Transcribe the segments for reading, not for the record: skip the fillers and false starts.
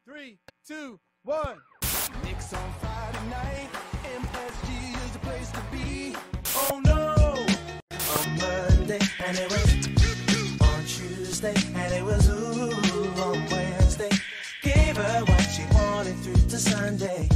3, 2, 1. Knicks on Friday night, MSG is the place to be. Oh no! On Monday, and it was on Tuesday, and it was ooh on Wednesday. Gave her what she wanted through to Sunday.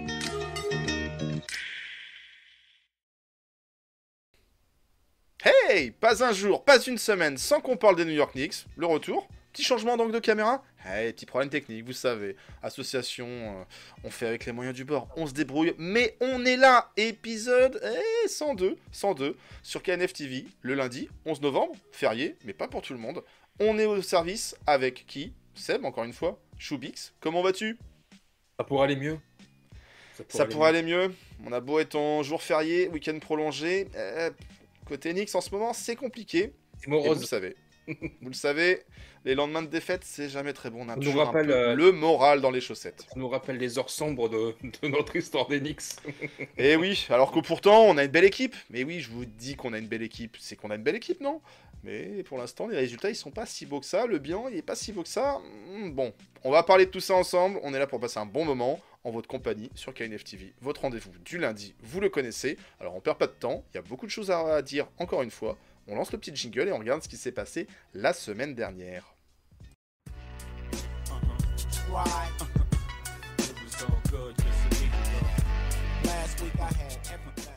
Hey, pas un jour, pas une semaine sans qu'on parle des New York Knicks. Le retour, petit changement d'angle de caméra. Hey, petit problème technique, vous savez. Association, on fait avec les moyens du bord, on se débrouille. Mais on est là, épisode 102 sur KNF TV, le lundi 11 novembre, férié, mais pas pour tout le monde. On est au service avec qui? Seb, encore une fois, Choubix. Comment vas-tu? Ça pourrait aller mieux. Ça pourrait aller mieux. On a beau être en jour férié, week-end prolongé. Côté Knicks en ce moment, c'est compliqué. C'est Et morose. vous le savez. Vous le savez, les lendemains de défaite, c'est jamais très bon. On a Ça nous toujours rappelle, un peu le moral dans les chaussettes. Ça nous rappelle les heures sombres de notre histoire des Knicks. Et oui, alors que pourtant, on a une belle équipe. Mais oui, je vous dis qu'on a une belle équipe. C'est qu'on a une belle équipe, non? Mais pour l'instant, les résultats, ils sont pas si beaux que ça. Le bilan, il est pas si beau que ça. Bon, on va parler de tout ça ensemble. On est là pour passer un bon moment en votre compagnie sur KNF TV. Votre rendez-vous du lundi, vous le connaissez. Alors, on perd pas de temps. Il y a beaucoup de choses à dire, encore une fois. On lance le petit jingle et on regarde ce qui s'est passé la semaine dernière. Right. It was so good just a week ago. Last week I had everything.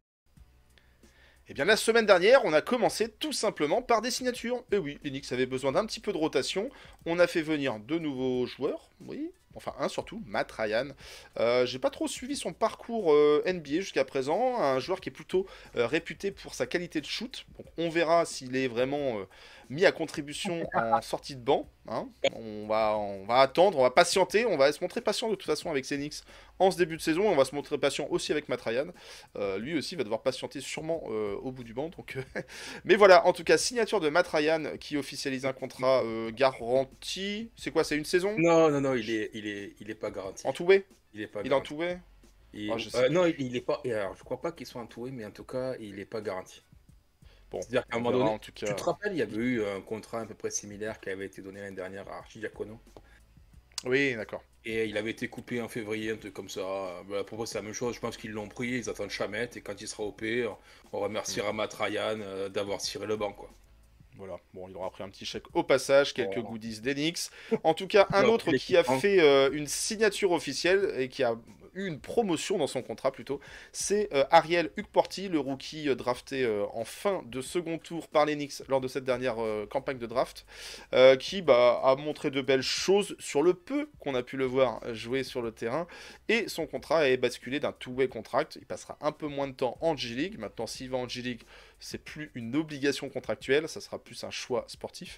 Eh bien, la semaine dernière, on a commencé tout simplement par des signatures. Et oui, les Knicks avaient besoin d'un petit peu de rotation. On a fait venir deux nouveaux joueurs, oui, enfin un surtout, Matt Ryan. J'ai pas trop suivi son parcours NBA jusqu'à présent. Un joueur qui est plutôt réputé pour sa qualité de shoot. Donc, on verra s'il est vraiment mis à contribution en sortie de banc. Hein. On va attendre, on va patienter. On va se montrer patient de toute façon avec ces Knicks en ce début de saison. On va se montrer patient aussi avec Matt Ryan. Lui aussi va devoir patienter sûrement au bout du banc. Donc, mais voilà, en tout cas, signature de Matt Ryan qui officialise un contrat garanti. C'est quoi, c'est une saison? Non, il est pas garanti. Entoué? Il est pas Il est garanti. entoué? Il- Ah, je sais non, il est pas. Alors, je crois pas qu'il soit entoué, mais en tout cas, il est pas garanti. Bon, C'est-à-dire qu'à un on moment verra, donné, en tout cas. tu te rappelles, il y avait eu un contrat à peu près similaire qui avait été donné l'année dernière à Archidiakono. Oui, d'accord. Et il avait été coupé en février, un truc comme ça. À propos, c'est la même chose. Je pense qu'ils l'ont pris, ils attendent Chamette. Et quand il sera OP, on remerciera Matt Ryan d'avoir tiré le banc, quoi. Voilà, bon, il aura pris un petit chèque au passage, quelques Voilà. goodies d'Enix. En tout cas, un Alors, autre les qui a clients. fait une signature officielle et qui a eu une promotion dans son contrat plutôt, c'est Ariel Hukporti, le rookie drafté en fin de second tour par les Knicks lors de cette dernière campagne de draft, qui a montré de belles choses sur le peu qu'on a pu le voir jouer sur le terrain. Et son contrat est basculé d'un two-way contract. Il passera un peu moins de temps en G-League. Maintenant, s'il va en G-League, c'est plus une obligation contractuelle, ça sera plus un choix sportif.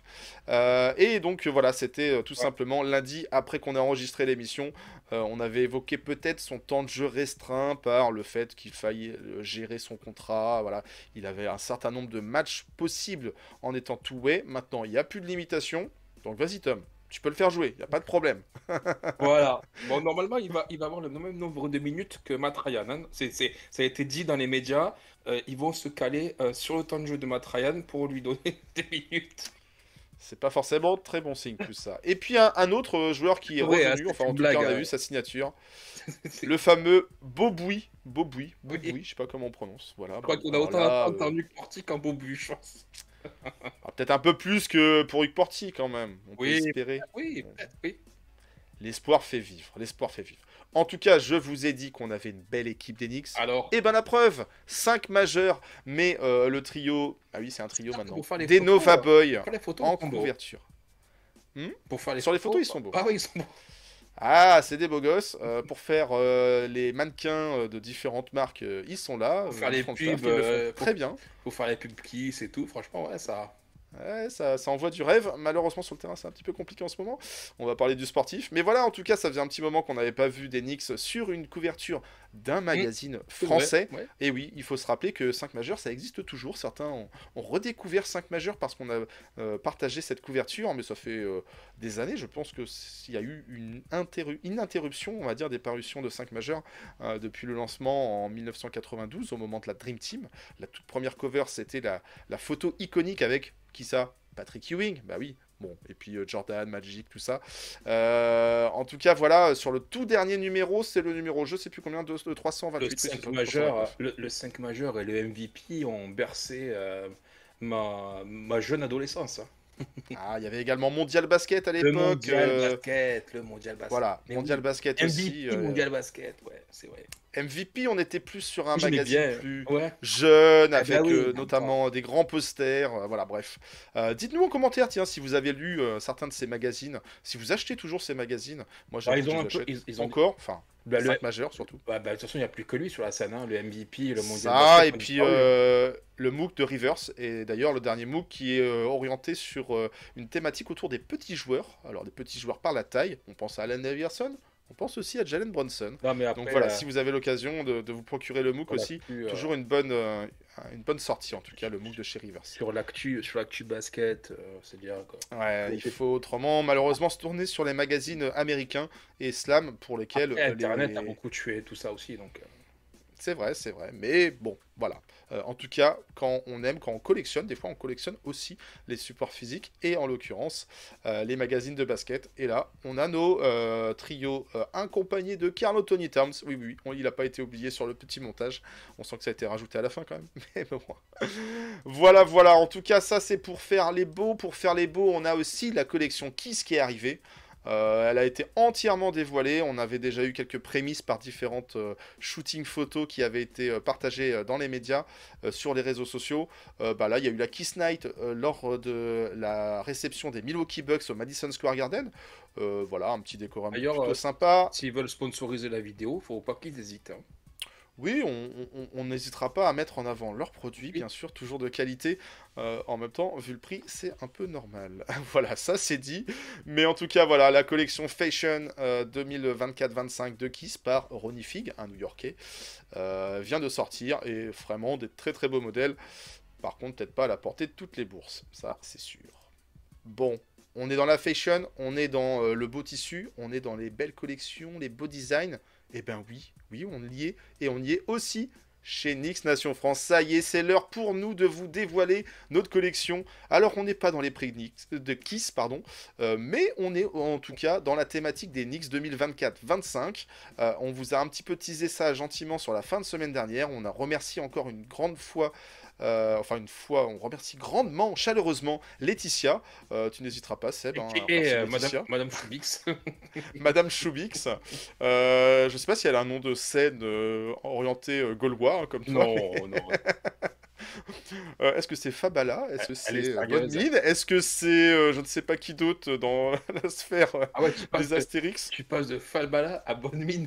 Et donc voilà, c'était tout simplement lundi après qu'on ait enregistré l'émission. On avait évoqué peut-être son temps de jeu restreint par le fait qu'il faille gérer son contrat. Voilà, il avait un certain nombre de matchs possibles en étant two-way. Maintenant, il n'y a plus de limitation. Donc vas-y Tom, tu peux le faire jouer, il n'y a pas de problème. Voilà. Bon, normalement, il va avoir le même nombre de minutes que Matt Ryan. Hein. Ça a été dit dans les médias. Ils vont se caler sur le temps de jeu de Matt Ryan pour lui donner des minutes. C'est pas forcément très bon signe tout ça. Et puis un autre joueur qui est Ouais, revenu, c'est enfin en une tout cas blague, on a hein. vu sa signature, C'est- le fameux Boboui, Oui. je sais pas comment on prononce, voilà. Je crois Bon, qu'on a alors autant là, entendu Porti qu'un Bobu, je pense. peut-être un peu plus que pour Rick Porty quand même, on peut Oui, espérer. Oui, peut-être, oui. L'espoir fait vivre, l'espoir fait vivre. En tout cas, je vous ai dit qu'on avait une belle équipe d'Enix. Alors, Et ben la preuve, 5 majeurs, mais le trio, ah oui c'est un trio Ah, maintenant, pour faire les des photos, Nova Boy pour les photos, en ils sont beaux. couverture. Pour faire les Sur les photos, ils sont beaux. Ah oui, ils sont beaux. Ah, c'est des beaux gosses. Pour faire les mannequins de différentes marques, ils sont là. Pour faire les Franck pubs, Staff, ils le font pour- très bien. Pour faire les pubs Kiss et tout, franchement, ouais, ça. Ouais, ça envoie du rêve. Malheureusement, sur le terrain, c'est un petit peu compliqué en ce moment. On va parler du sportif. Mais voilà, en tout cas, ça faisait un petit moment qu'on n'avait pas vu des Knicks sur une couverture d'un magazine C'est vrai, français. ouais. Et oui, il faut se rappeler que 5 majeurs, ça existe toujours. Certains ont redécouvert 5 majeurs parce qu'on a partagé cette couverture. Mais ça fait des années. Je pense qu'il y a eu une interruption, on va dire, des parutions de 5 majeurs depuis le lancement en 1992, au moment de la Dream Team. La toute première cover, c'était la photo iconique avec qui ça? Patrick Ewing, bah oui, Bon, et puis Jordan, Magic, tout ça. En tout cas, voilà, sur le tout dernier numéro, c'est le numéro, je sais plus combien, de 328. Le oui, c'est 5 ça, majeur, 329. le 5 majeur et le MVP ont bercé ma jeune adolescence, hein. Ah, il y avait également Mondial Basket à Le l'époque. mondial basket, le mondial basket. Voilà, Mais Mondial oui, Basket aussi. MVP mondial basket, ouais, c'est vrai. MVP, on était plus sur un J'aimais magazine bien, plus ouais. jeune, Ah bah avec oui, notamment des grands posters. Voilà, bref. Dites-nous en commentaire, tiens, si vous avez lu certains de ces magazines, si vous achetez toujours ces magazines. Moi, Bah, j'avoue ils que je ont les un peu, achète ils ont, encore, enfin, bah, le, 5 majeurs surtout. de toute façon, il n'y a plus que lui sur la scène, hein. Le MVP et le mondial Ça, basket et ont puis disparu, hein. le MOOC de Rivers, et d'ailleurs le dernier MOOC qui est orienté sur une thématique autour des petits joueurs. Alors, des petits joueurs par la taille, on pense à Allen Iverson, on pense aussi à Jalen Brunson. Non, mais Donc après, voilà, si vous avez l'occasion de vous procurer le MOOC on a aussi, plus, toujours une bonne sortie en tout cas, le MOOC de chez Rivers. sur l'actu basket, c'est bien, quoi. Ouais, il Et- faut autrement malheureusement se tourner sur les magazines américains et slam pour lesquels Après, Internet a beaucoup tué tout ça aussi, donc. C'est vrai, mais bon, voilà. En tout cas, quand on aime, quand on collectionne, des fois on collectionne aussi les supports physiques, et en l'occurrence, les magazines de basket. Et là, on a nos trios accompagnés de Karl Anthony Towns. Oui, oui, il n'a pas été oublié sur le petit montage. On sent que ça a été rajouté à la fin quand même. Mais bon. Voilà, voilà. En tout cas, ça c'est pour faire les beaux. Pour faire les beaux, on a aussi la collection Kiss qui est arrivée. Elle a été entièrement dévoilée. On avait déjà eu quelques prémices par différentes shootings photos qui avaient été partagées dans les médias, sur les réseaux sociaux. Là, il y a eu la Kiss Night lors de la réception des Milwaukee Bucks au Madison Square Garden. Voilà, un petit décorum D'ailleurs, plutôt sympa. s'ils veulent sponsoriser la vidéo, faut pas qu'ils hésitent, hein. Oui, on n'hésitera pas à mettre en avant leurs produits, bien sûr, toujours de qualité. En même temps, vu le prix, c'est un peu normal. Voilà, ça c'est dit. Mais en tout cas, voilà, la collection Fashion 2024-25 de Kiss par Ronnie Fig, un New-Yorkais, vient de sortir, et vraiment des très très beaux modèles. Par contre, peut-être pas à la portée de toutes les bourses, ça c'est sûr. Bon, on est dans la fashion, on est dans le beau tissu, on est dans les belles collections, les beaux designs. Eh ben oui, oui, on y est, et on y est aussi chez Nix Nation France. Ça y est, c'est l'heure pour nous de vous dévoiler notre collection. Alors, on n'est pas dans les prix de Kiss, pardon, mais on est en tout cas dans la thématique des Knicks 2024-25. On vous a un petit peu teasé ça gentiment sur la fin de semaine dernière. On a remercié encore une grande fois, on remercie grandement, chaleureusement Laetitia. Tu n'hésiteras pas, Seb. Hein, à Et remercier Laetitia. Madame Choubix. Madame Choubix. Je sais pas si elle a un nom de scène orienté gaulois, hein, comme toi. Non, non. Est-ce que c'est Fabala? Est-ce que Elle est c'est sérieuse. Bonne Est-ce que c'est je ne sais pas qui d'autre dans la sphère Ah ouais, tu passes des Astérix? tu passes de Falbala à Bonne Mine.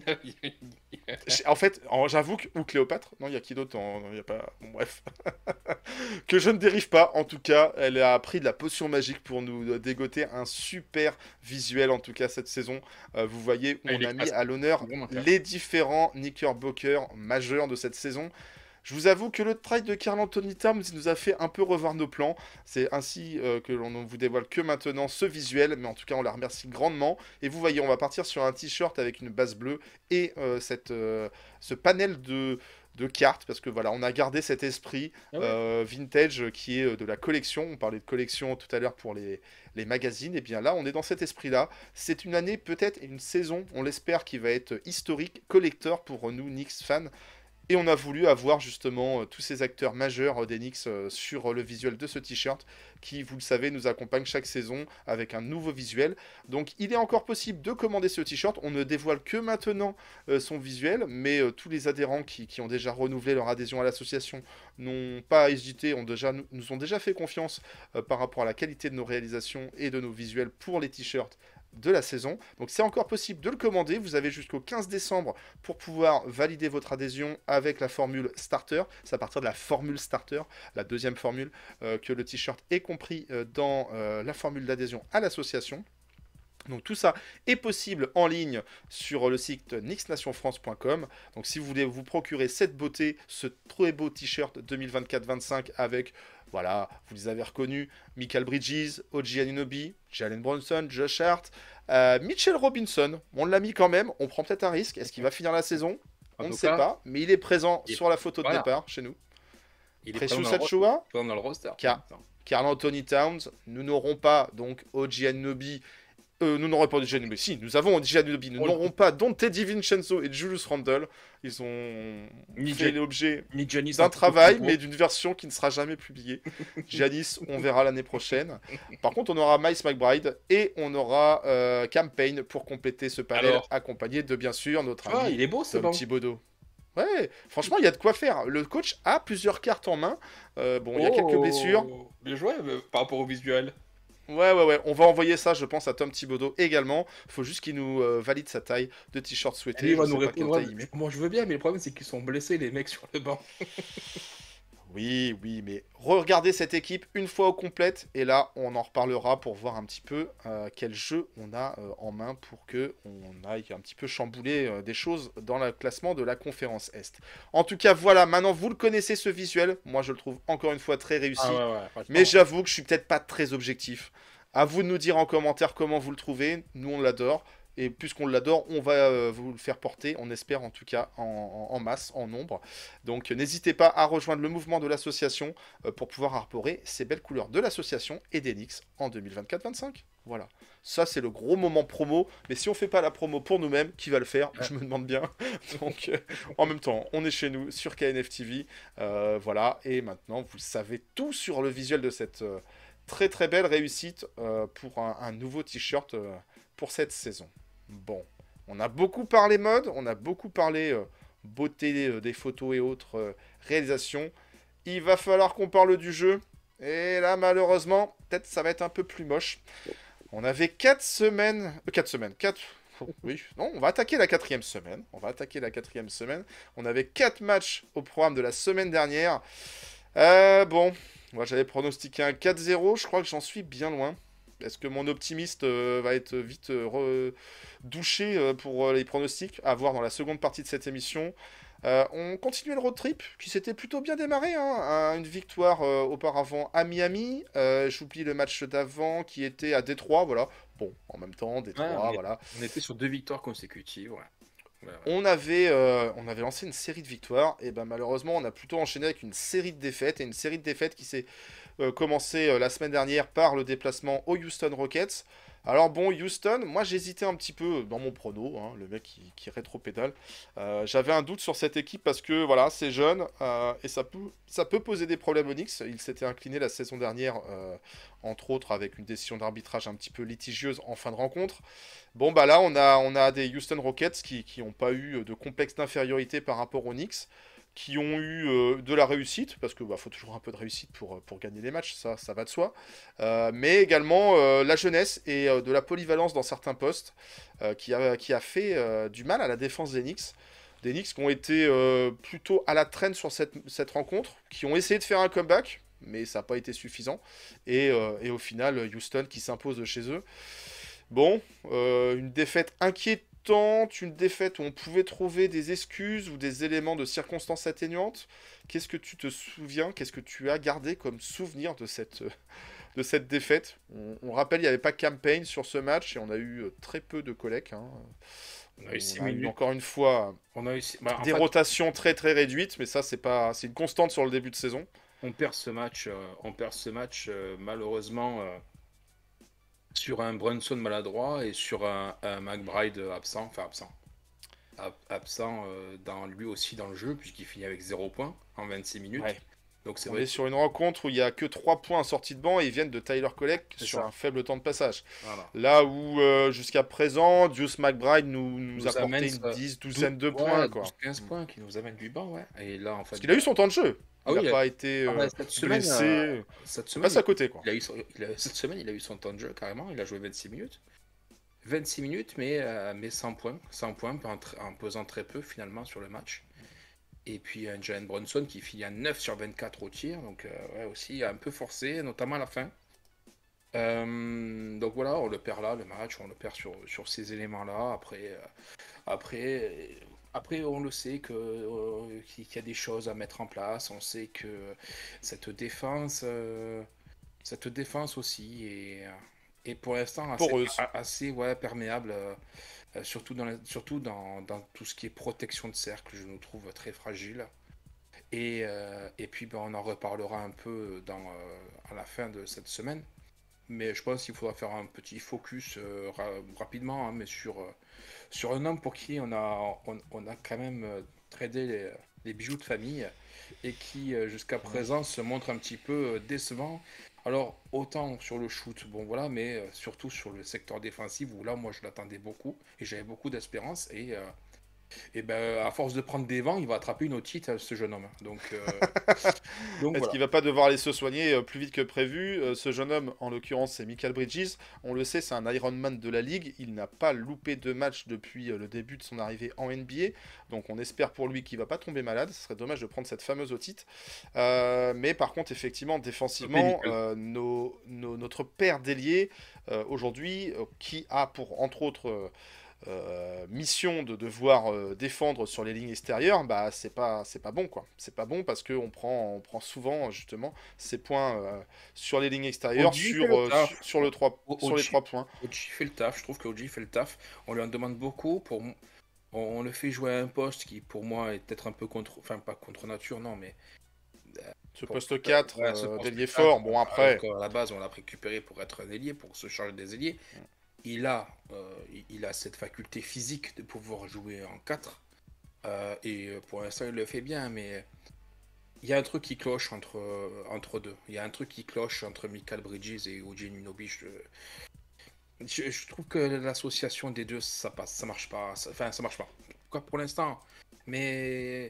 En fait, j'avoue que... Ou Cléopâtre? Non, il y a qui d'autre il y a pas... Bon, bref. Que je ne dérive pas, en tout cas. Elle a pris de la potion magique pour nous dégoter un super visuel, en tout cas, cette saison. Vous voyez, où on a mis à l'honneur Vraiment clair. les différents Knickerbockers majeurs de cette saison. Je vous avoue que le trade de Karl Anthony Towns nous a fait un peu revoir nos plans. C'est ainsi que l'on ne vous dévoile que maintenant ce visuel, mais en tout cas on la remercie grandement. Et vous voyez, on va partir sur un t-shirt avec une base bleue et ce panel de cartes, parce que voilà, on a gardé cet esprit vintage qui est de la collection. On parlait de collection tout à l'heure pour les magazines, et bien là on est dans cet esprit-là. C'est une année, peut-être une saison, on l'espère, qui va être historique, collector pour nous Knicks fans. Et on a voulu avoir justement tous ces acteurs majeurs des Knicks sur le visuel de ce t-shirt qui, vous le savez, nous accompagne chaque saison avec un nouveau visuel. Donc il est encore possible de commander ce t-shirt. On ne dévoile que maintenant son visuel, mais tous les adhérents qui ont déjà renouvelé leur adhésion à l'association n'ont pas hésité, nous ont déjà fait confiance par rapport à la qualité de nos réalisations et de nos visuels pour les t-shirts de la saison. Donc c'est encore possible de le commander. Vous avez jusqu'au 15 décembre pour pouvoir valider votre adhésion avec la formule starter. C'est à partir de la formule starter, la deuxième formule, que le t-shirt est compris dans la formule d'adhésion à l'association. Donc tout ça est possible en ligne sur le site knicksnationfrance.com. Donc si vous voulez vous procurer cette beauté, ce très beau t-shirt 2024-25 avec, voilà, vous les avez reconnus, Michael Bridges, OG Anunoby, Jalen Brunson, Josh Hart, Mitchell Robinson, on l'a mis quand même, on prend peut-être un risque. Est-ce qu'il va finir la saison? On ne sait pas, mais il est présent sur la photo de départ chez nous. Il est Precious présent Achiuwa, dans le roster. Karl Anthony Towns. Nous n'aurons pas donc OG Anunoby. Nous n'aurons pas OG Anunoby. Si, nous avons OG Anunoby. Nous n'aurons pas Dante DiVincenzo et Julius Randle. Ils ont fait l'objet d'un travail, mais d'une version qui ne sera jamais publiée. Giannis, on verra l'année prochaine. Par contre, on aura Miles McBride et on aura Campaign pour compléter ce panel, accompagné de, bien sûr, notre ami il est beau, Tom Thibodeau. Ouais, franchement, il y a de quoi faire. Le coach a plusieurs cartes en main. Il y a quelques blessures. Bien joué par rapport au visuel. Ouais. On va envoyer ça, je pense, à Tom Thibodeau également. Il faut juste qu'il nous valide sa taille de t-shirt souhaité. Il va nous répondre. Moi, je veux bien, mais le problème, c'est qu'ils sont blessés, les mecs, sur le banc. Oui, mais regardez cette équipe une fois au complète, et là, on en reparlera pour voir un petit peu quel jeu on a en main pour que on aille un petit peu chambouler des choses dans le classement de la conférence Est. En tout cas, voilà, maintenant vous le connaissez ce visuel. Moi, je le trouve encore une fois très réussi, mais j'avoue que je suis peut-être pas très objectif. À vous de nous dire en commentaire comment vous le trouvez. Nous, on l'adore. Et puisqu'on l'adore, on va vous le faire porter, on espère en tout cas en masse, en nombre. Donc n'hésitez pas à rejoindre le mouvement de l'association pour pouvoir arborer ces belles couleurs de l'association et d'Enix en 2024-25. Voilà, ça c'est le gros moment promo. Mais si on fait pas la promo pour nous-mêmes, qui va le faire? Je me demande bien. Donc en même temps, on est chez nous sur KNF TV. Voilà, et maintenant vous savez tout sur le visuel de cette très très belle réussite pour un nouveau t-shirt pour cette saison. Bon, on a beaucoup parlé mode, on a beaucoup parlé beauté des photos et autres réalisations. Il va falloir qu'on parle du jeu. Et là, malheureusement, peut-être ça va être un peu plus moche. On avait 4 semaines... 4 semaines, 4... Oui, non, on va attaquer la 4e semaine. On avait 4 matchs au programme de la semaine dernière. Moi j'avais pronostiqué un 4-0, je crois que j'en suis bien loin. Est-ce que mon optimiste va être vite douché pour les pronostics à voir dans la seconde partie de cette émission? On continuait le road trip qui s'était plutôt bien démarré. Une victoire auparavant à Miami. J'oublie le match d'avant qui était à Détroit. Voilà. Bon, en même temps, Détroit, voilà. On était sur 2 victoires consécutives. Ouais. On avait lancé une série de victoires. Et ben malheureusement, on a plutôt enchaîné avec une série de défaites. Et une série de défaites qui s'est commencé la semaine dernière par le déplacement aux Houston Rockets. Alors bon, Houston, moi j'hésitais un petit peu dans mon prono, le mec qui rétro-pédale. J'avais un doute sur cette équipe parce que voilà, c'est jeune et ça peut poser des problèmes aux Knicks. Il s'était incliné la saison dernière, entre autres avec une décision d'arbitrage un petit peu litigieuse en fin de rencontre. Bon bah là on a des Houston Rockets qui n'ont pas eu de complexe d'infériorité par rapport aux Knicks, qui ont eu de la réussite, parce que faut toujours un peu de réussite pour gagner les matchs, ça va de soi, mais également la jeunesse et de la polyvalence dans certains postes qui a fait du mal à la défense des Knicks. Des Knicks qui ont été plutôt à la traîne sur cette rencontre, qui ont essayé de faire un comeback, mais ça n'a pas été suffisant, et au final, Houston qui s'impose de chez eux. Bon, une défaite inquiétante, une défaite où on pouvait trouver des excuses ou des éléments de circonstances atténuantes. Qu'est-ce que tu te souviens, qu'est-ce que tu as gardé comme souvenir de cette défaite? On rappelle, il n'y avait pas Campaign sur ce match et on a eu très peu de collègues. On a eu 6 eu minutes. encore une fois des rotations très très réduites, mais ça c'est une constante sur le début de saison. On perd ce match, malheureusement sur un Brunson maladroit et sur un McBride absent, lui aussi dans le jeu, puisqu'il finit avec 0 points en 26 minutes. Ouais. Donc on est sur une rencontre où il n'y a que 3 points en sortie de banc et ils viennent de Tyler Colleck sur un faible temps de passage. Voilà. Là où jusqu'à présent, Deuce McBride nous apportait une 10-12 de points. 15 points qui nous amène du banc, ouais. Et là, en fait, parce qu'il a eu son temps de jeu. Il n'a pas été blessé. Cette semaine, passe à côté, quoi. Cette semaine, il a eu son temps de jeu, carrément. Il a joué 26 minutes. 26 minutes, mais 100 points. 100 points en pesant très peu, finalement, sur le match. Et puis un Jalen Brunson qui finit à 9 sur 24 au tir. Donc, aussi un peu forcé, notamment à la fin. Donc voilà, on le perd là, le match. On le perd sur ces éléments-là. Après, on le sait qu'il y a des choses à mettre en place. On sait que cette défense aussi est pour l'instant assez perméable, surtout dans tout ce qui est protection de cercle. Je nous trouve très fragile. Et puis ben, on en reparlera un peu à la fin de cette semaine. Mais je pense qu'il faudra faire un petit focus rapidement, hein, mais sur un homme pour qui on a quand même tradé les bijoux de famille et qui jusqu'à présent se montre un petit peu décevant. Alors autant sur le shoot, bon voilà, mais surtout sur le secteur défensif où là moi je l'attendais beaucoup et j'avais beaucoup d'espérance et ben à force de prendre des vents, il va attraper une otite ce jeune homme. Donc Est-ce voilà. qu'il va pas devoir aller se soigner plus vite que prévu? Ce jeune homme, en l'occurrence, c'est Michael Bridges. On le sait, c'est un Ironman de la ligue. Il n'a pas loupé de match depuis le début de son arrivée en NBA. Donc on espère pour lui qu'il va pas tomber malade. Ce serait dommage de prendre cette fameuse otite. Mais par contre, effectivement, défensivement, notre paire d'ailier aujourd'hui, qui a pour, entre autres, mission de devoir défendre sur les lignes extérieures, bah c'est pas bon quoi. C'est pas bon parce que on prend souvent justement ces points sur les lignes extérieures OG fait le taf. sur le 3 sur les OG 3 points. OG fait le taf, je trouve que OG fait le taf. On lui en demande beaucoup. On le fait jouer à un poste qui, pour moi, est peut-être un peu enfin pas contre nature, non, mais Ce poste 4 ouais, ce poste d'ailier 4, fort, bon après. alors qu'à la base, on l'a récupéré pour être un ailier, pour se charger des ailiers. Il a cette faculté physique de pouvoir jouer en 4. Pour l'instant, il le fait bien, mais il y a un truc qui cloche entre deux. Il y a un truc qui cloche entre Michael Bridges et OG Anunoby. Je trouve que l'association des deux, ça marche pas. Enfin, ça marche pas. Quoi, pour l'instant. Mais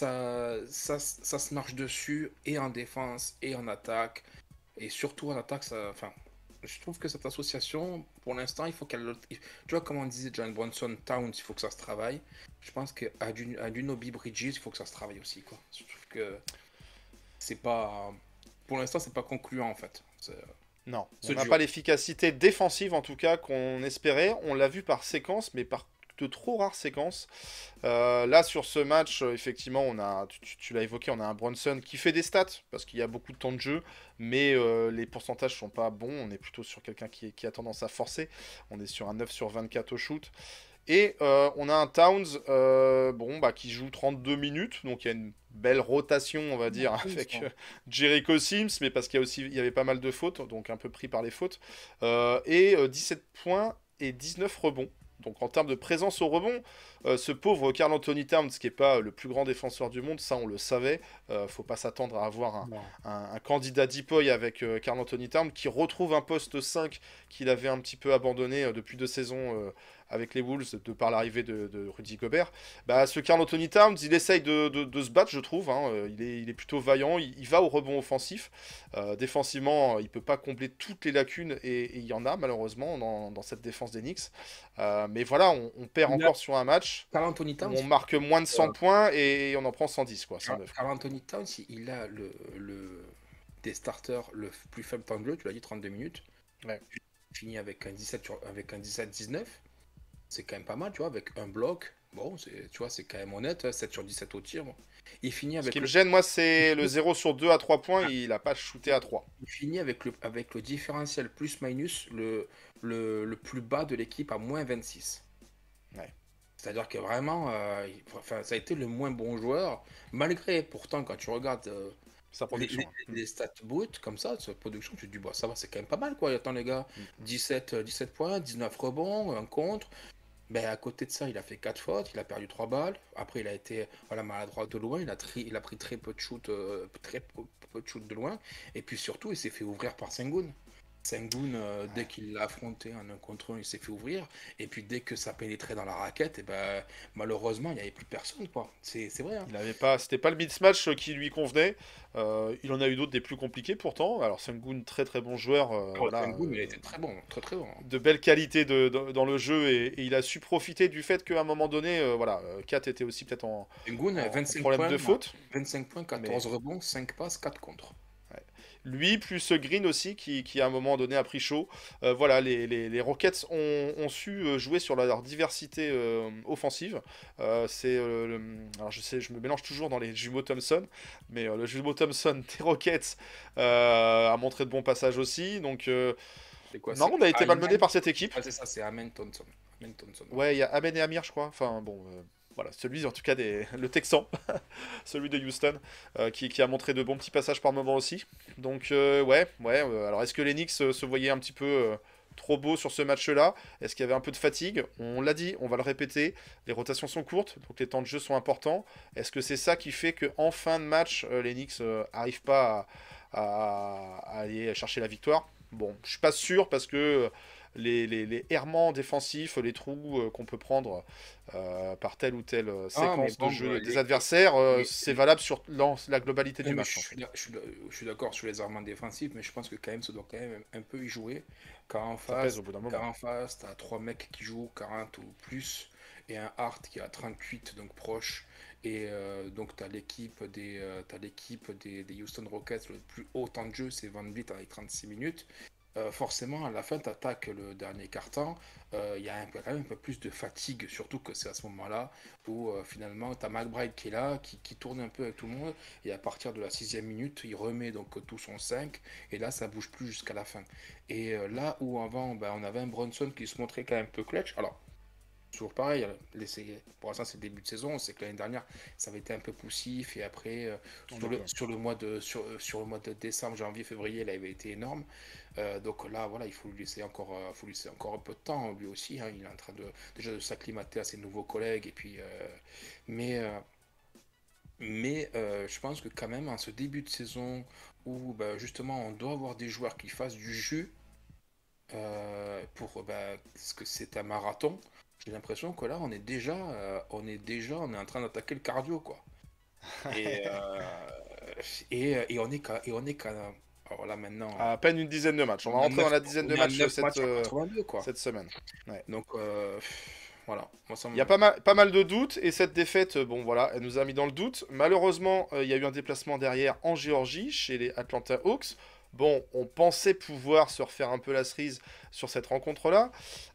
ça se marche dessus, et en défense, et en attaque. Et surtout en attaque, enfin, je trouve que cette association, pour l'instant, il faut qu'elle... Tu vois, comme on disait John Bronson, Towns, il faut que ça se travaille. Je pense qu'à Anunoby Bridges, il faut que ça se travaille aussi, quoi. Je trouve que c'est pas... Pour l'instant, c'est pas concluant, en fait. Non, C'est on n'a dur. pas l'efficacité défensive en tout cas qu'on espérait. On l'a vu par séquence, mais par de trop rares séquences. Là, sur ce match, effectivement, tu l'as évoqué, on a un Brunson qui fait des stats, parce qu'il y a beaucoup de temps de jeu, mais les pourcentages sont pas bons. On est plutôt sur quelqu'un qui a tendance à forcer. On est sur un 9 sur 24 au shoot. Et on a un Towns qui joue 32 minutes, donc il y a une belle rotation, on va dire, avec Jericho Sims, mais parce il y avait pas mal de fautes, donc un peu pris par les fautes. 17 points et 19 rebonds. Donc en termes de présence au rebond, ce pauvre Karl Anthony Towns, qui n'est pas le plus grand défenseur du monde, ça on le savait. Faut pas s'attendre à avoir un candidat Deepoy avec Karl Anthony Towns, qui retrouve un poste 5 qu'il avait un petit peu abandonné depuis 2 saisons avec les Wolves, de par l'arrivée de Rudy Gobert. Bah, ce Karl Anthony Towns, il essaye de se battre, je trouve. Hein. Il est plutôt vaillant, il va au rebond offensif. Défensivement, il peut pas combler toutes les lacunes, et il y en a malheureusement dans cette défense des Knicks. Mais voilà, on perd encore sur un match. Karl Anthony Towns, On marque moins de 100 points et on en prend 110, quoi. 109. Karl Anthony Towns, il a des starters le plus faible temps de jeu, tu l'as dit, 32 minutes. Ouais. Il finit avec un 17-19. C'est quand même pas mal, tu vois, avec un bloc. Bon, tu vois, c'est quand même honnête, hein, 7 sur 17 au tir. Bon. Il finit Ce avec qui me gêne, moi, c'est le 0 sur 2 à 3 points. Il a pas shooté à 3. il finit avec le différentiel plus-minus le plus bas de l'équipe à moins 26. Ouais. C'est-à-dire que vraiment, ça a été le moins bon joueur, malgré, pourtant, quand tu regardes Sa production. les stats brutes comme ça, sa production, tu te dis, bah, ça va, c'est quand même pas mal, quoi. Attends, les gars, 17 points, 19 rebonds, un contre. Ben, à côté de ça, il a fait 4 fautes, il a perdu 3 balles. Après, il a été maladroit de loin, il a pris très peu de shoot, de loin. Et puis surtout, il s'est fait ouvrir par Sengun. Sengun, dès qu'il l'a affronté en un contre un, il s'est fait ouvrir. Et puis dès que ça pénétrait dans la raquette, et ben, malheureusement, il n'y avait plus personne, quoi. C'est vrai. Hein. C'était pas le mismatch qui lui convenait. Il en a eu d'autres des plus compliqués pourtant. Alors Sengun, très très bon joueur. Sengun, il a été très bon, très très bon. De belles qualités dans le jeu, et il a su profiter du fait qu'à un moment donné, Kat était aussi peut-être en Sengun, 25 problème points, de faute. 25 points, 14 rebonds, 5 passes, 4 contre. Lui, plus Green aussi, qui à un moment donné a pris chaud. Les Rockets ont su jouer sur leur diversité offensive. Alors je me mélange toujours dans les jumeaux Thompson, mais le jumeau Thompson des Rockets a montré de bons passages aussi. Donc, non, on a été malmené par cette équipe. Ah, c'est ça, c'est Amen Thompson. Ouais, il y a Amen et Amir, je crois. Enfin, bon. voilà, celui en tout cas le Texan, celui de Houston, qui a montré de bons petits passages par moment aussi. Donc ouais. Alors est-ce que les Knicks se voyaient un petit peu trop beau sur ce match-là? Est-ce qu'il y avait un peu de fatigue? On l'a dit, on va le répéter, les rotations sont courtes, donc les temps de jeu sont importants. Est-ce que c'est ça qui fait qu'en fin de match, les Knicks n'arrivent pas à aller chercher la victoire? Bon, je suis pas sûr parce que les errements défensifs, les trous qu'on peut prendre par telle ou telle séquence de jeu des adversaires, c'est valable sur la globalité du match. Je suis d'accord sur les armements défensifs, mais je pense que quand même, ça doit quand même un peu y jouer. Quand en Ça pèse au bout d'un moment. t'as 3 mecs qui jouent 40 ou plus, et un Hart qui a 38, donc proche. Et donc t'as l'équipe des Houston Rockets, le plus haut temps de jeu, c'est Van Vliet avec 36 minutes. Forcément, à la fin, tu attaques le dernier quart-temps. Il y a quand même un peu plus de fatigue, surtout que c'est à ce moment-là où finalement tu as McBride qui est là, qui tourne un peu avec tout le monde. Et à partir de la 6e minute, il remet donc tout son 5. Et là, ça bouge plus jusqu'à la fin. Et là où avant, on avait un Brunson qui se montrait quand même un peu clutch. Alors, toujours pareil, pour l'instant c'est le début de saison, on sait que l'année dernière ça avait été un peu poussif et après sur le mois de décembre, janvier, février, il avait été énorme. Donc là voilà, il faut lui laisser encore un peu de temps lui aussi, hein. Il est en train déjà de s'acclimater à ses nouveaux collègues et puis je pense que quand même en ce début de saison où justement on doit avoir des joueurs qui fassent du jus parce que c'est un marathon. J'ai l'impression que là, on est en train d'attaquer le cardio, quoi. Et, on est qu'à, alors là maintenant, À peine une dizaine de matchs. On va rentrer dans la dizaine de matchs cette semaine. Ouais. Donc voilà. Moi, il y a pas mal de doutes et cette défaite, bon voilà, elle nous a mis dans le doute. Malheureusement, il y a eu un déplacement derrière en Géorgie chez les Atlanta Hawks. Bon, on pensait pouvoir se refaire un peu la cerise sur cette rencontre-là.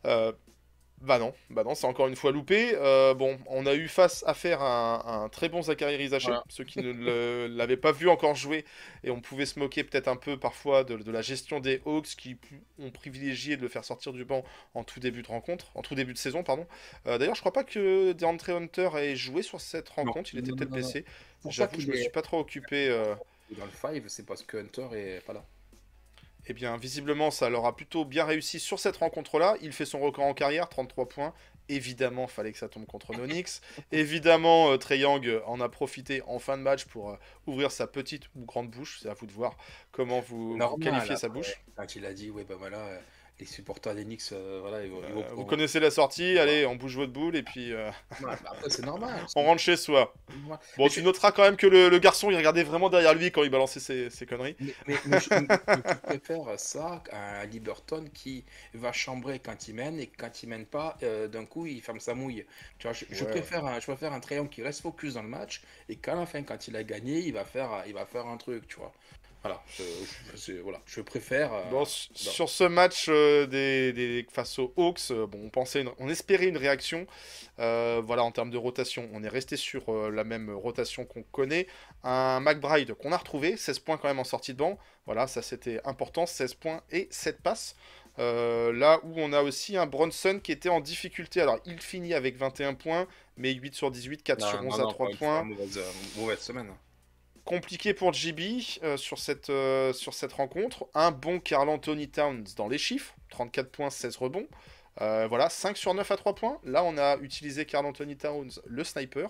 Bah non, c'est encore une fois loupé. Bon, on a eu face à faire un très bon Zachary Rizaché, Voilà. ceux qui ne l'avaient pas vu encore jouer, et on pouvait se moquer peut-être un peu parfois de la gestion des Hawks qui ont privilégié de le faire sortir du banc en tout début de saison, pardon. D'ailleurs, je crois pas que DeAndre Hunter ait joué sur cette rencontre, il était peut-être Non. blessé. Pour ça J'avoue, je qu'il me suis est pas trop occupé. dans le 5, c'est parce que Hunter est pas là. Eh bien, visiblement, ça leur a plutôt bien réussi sur cette rencontre-là. Il fait son record en carrière, 33 points. Évidemment, fallait que ça tombe contre nos Knicks. Évidemment, Trae Young en a profité en fin de match pour ouvrir sa petite ou grande bouche. C'est à vous de voir comment vous qualifiez sa bouche. Quand il a dit, ouais, voilà, les supporters des Knicks, voilà, Vous connaissez la sortie, allez, on bouge votre boule et puis après, c'est normal. on rentre chez soi. normal. Bon, tu noteras quand même que le garçon, il regardait vraiment derrière lui quand il balançait ses conneries. Mais je préfère ça à un Liberton qui va chambrer quand il mène et quand il mène pas, d'un coup il ferme sa mouille. Tu vois, je préfère un Trae qui reste focus dans le match et qu'à la fin, quand il a gagné, il va faire un truc, tu vois. Voilà, je préfère. Bon, sur ce match face aux Hawks, bon, on espérait une réaction. Voilà, en termes de rotation, on est resté sur la même rotation qu'on connaît. Un McBride qu'on a retrouvé, 16 points quand même en sortie de banc. Voilà, ça c'était important, 16 points et 7 passes. Là où on a aussi un Bronson qui était en difficulté. Alors, il finit avec 21 points, mais 8 sur 18, 4 sur 11 à 3 points. Mauvaise semaine. Compliqué pour JB sur cette rencontre. Un bon Karl Anthony Towns dans les chiffres. 34 points, 16 rebonds. Voilà, 5 sur 9 à 3 points. Là, on a utilisé Karl Anthony Towns, le sniper.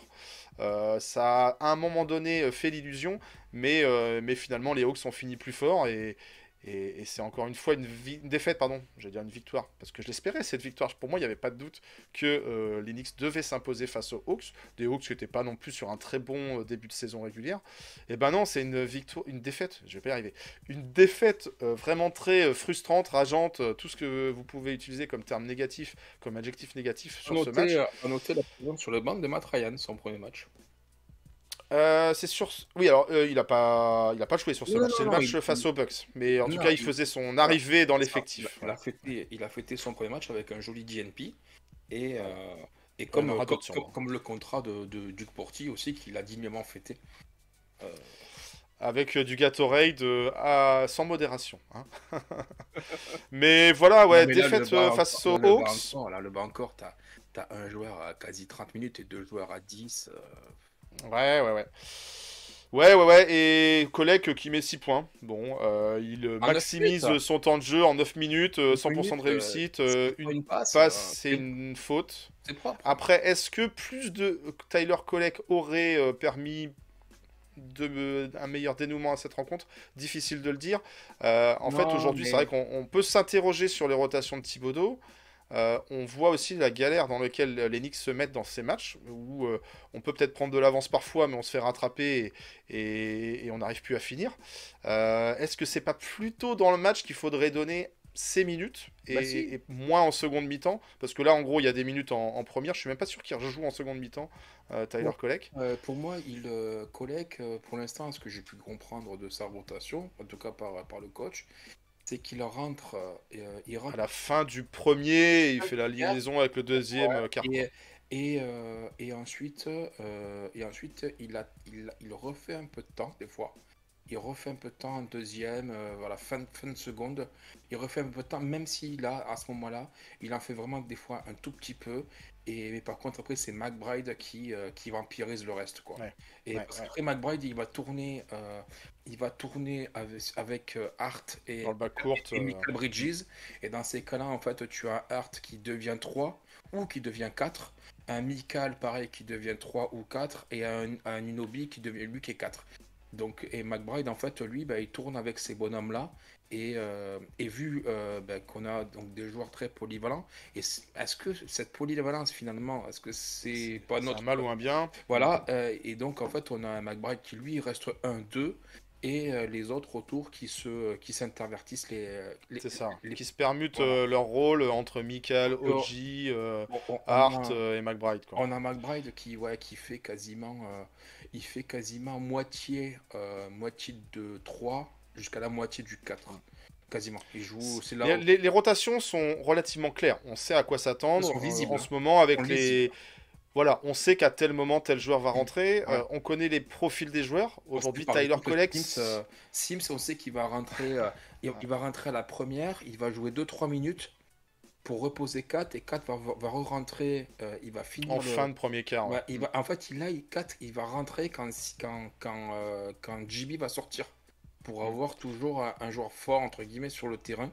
Ça a, à un moment donné, fait l'illusion. Mais finalement, les Hawks ont fini plus fort. Et c'est encore une fois une défaite, pardon, j'allais dire une victoire, parce que je l'espérais cette victoire. Pour moi, il n'y avait pas de doute que les Knicks devaient s'imposer face aux Hawks. Des Hawks qui n'étaient pas non plus sur un très bon début de saison régulière. Et ben non, c'est une défaite, je vais pas y arriver. Une défaite vraiment très frustrante, rageante, tout ce que vous pouvez utiliser comme terme négatif, comme adjectif négatif sur ce match. On notait la présence sur le banc de Matt Ryan, son premier match. C'est sûr. Oui, alors il a pas joué sur ce match. C'est le match face aux Bucks. Mais en tout cas, il faisait son arrivée dans l'effectif. Il a fêté son premier match avec un joli DNP et comme le contrat de Duke Porty aussi qu'il a dignement fêté. Avec du Gatorade sans modération. Hein. Mais voilà, ouais, défaite face aux Hawks. Le banc encore, t'as un joueur à quasi 30 minutes et deux joueurs à 10. Ouais, ouais, ouais. Ouais, et Kolek qui met 6 points. Bon, il En 9 minutes, maximise son temps de jeu en 9 minutes, 9 100% de minutes, réussite, c'est pas une une passe, passe, c'est une faute. c'est propre. Après, est-ce que plus de Tyler Kolek aurait permis un meilleur dénouement à cette rencontre? Difficile de le dire. En fait, Non, aujourd'hui, c'est vrai mais qu'on peut s'interroger sur les rotations de Thibodeau. On voit aussi la galère dans laquelle les Knicks se mettent dans ces matchs, où on peut peut-être prendre de l'avance parfois, mais on se fait rattraper et on n'arrive plus à finir. Est-ce que c'est pas plutôt dans le match qu'il faudrait donner ces minutes bah si. et moins en seconde mi-temps? Parce que là, en gros, il y a des minutes en première. Je suis même pas sûr qu'il rejoue en seconde mi-temps, Tyler Pour, Kolek. pour moi, Kolek, pour l'instant, ce que j'ai pu comprendre de sa rotation, en tout cas par le coach, c'est qu'il rentre, il À rentre la fin du premier, il fait la ouais, liaison avec le deuxième quart, quoi. et ensuite il refait un peu de temps des fois. Il refait un peu de temps en deuxième, voilà, fin de seconde. Il refait un peu de temps, même si là, à ce moment-là, il en fait vraiment des fois un tout petit peu. Mais par contre, après, c'est McBride qui vampirise le reste, quoi. Ouais, Et ouais, parce ouais. qu'après, McBride, il va tourner avec Hart Dans le backcourt, et Michael Bridges. Et dans ces cas-là, en fait, tu as Hart qui devient 3 ou qui devient 4. Un Michael, pareil, qui devient 3 ou 4. Et un Unobi qui devient lui qui est 4. Donc, et McBride, en fait, lui, bah, il tourne avec ces bonhommes-là. Et vu bah, qu'on a donc des joueurs très polyvalents, est-ce que cette polyvalence, finalement, est-ce que c'est pas c'est un notre... mal ou un bien. Voilà, et donc, en fait, on a un McBride qui, lui, reste 1-2, et les autres autour qui s'intervertissent C'est ça. les- Qui se permutent voilà. leur rôle entre Michael, Donc, OG, on Hart a, et McBride, quoi. on a McBride qui fait quasiment, moitié de 3 jusqu'à la moitié du 4. Quasiment. Il joue, c'est là où Les rotations sont relativement claires. On sait à quoi ils s'attendre sont en visibles, hein. ce moment Ils sont avec lisibles. les... Voilà, on sait qu'à tel moment, tel joueur va rentrer. Voilà. On connaît les profils des joueurs. On sait Aujourd'hui, par Tyler exemple Kolek... Sims, on sait qu'il va rentrer, il va rentrer à la première, il va jouer 2-3 minutes pour reposer 4 et 4 va re-rentrer, il va En finir fin de premier quart, ouais. ouais, en fait, 4, il va rentrer quand JB va sortir pour avoir toujours un joueur fort, entre guillemets, sur le terrain.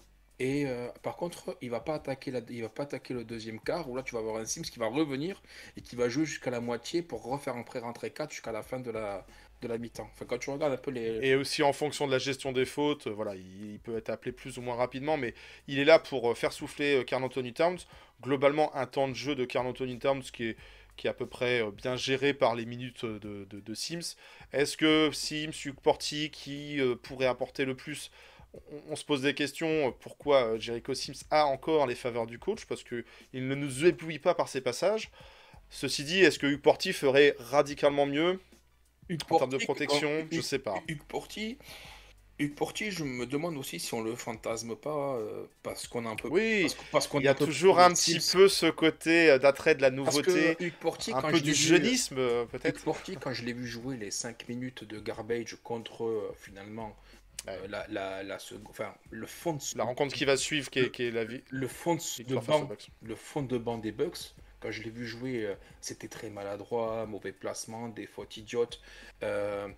Et par contre, il va pas attaquer le deuxième quart où là tu vas avoir un Sims qui va revenir et qui va jouer jusqu'à la moitié pour refaire un pré-rentrée 4 jusqu'à la fin de la mi-temps. Enfin, quand tu regardes un peu les. Et aussi en fonction de la gestion des fautes, voilà, il peut être appelé plus ou moins rapidement, mais il est là pour faire souffler Karl Anthony Towns. Globalement, un temps de jeu de Karl Anthony Towns qui est à peu près bien géré par les minutes de Sims. Est-ce que Sims, Hugh Porty, qui pourrait apporter le plus? On se pose des questions. Pourquoi Jericho Sims a encore les faveurs du coach? Parce qu'il ne nous éblouit pas par ses passages. Ceci dit, est-ce que Hugh Porty ferait radicalement mieux Hugues en termes de Porty, protection? Je sais pas. Hugues Porty, je me demande aussi si on le fantasme pas parce qu'on a un peu Oui, parce qu'on il est y un a peu toujours pro de un petit Sims. peu ce côté d'attrait, de la Parce que nouveauté, Hugues Porty, un quand peu je du l'ai vu, jeunisme Hugues peut-être. Porty, quand je l'ai vu jouer les 5 minutes de garbage contre finalement Ouais. enfin, La rencontre qui va suivre, le, qui est la le fond de victoire face aux banc, Bucks. le fond de banc des Bucks, quand je l'ai vu jouer, c'était très maladroit, mauvais placement, des fautes idiotes. Euh,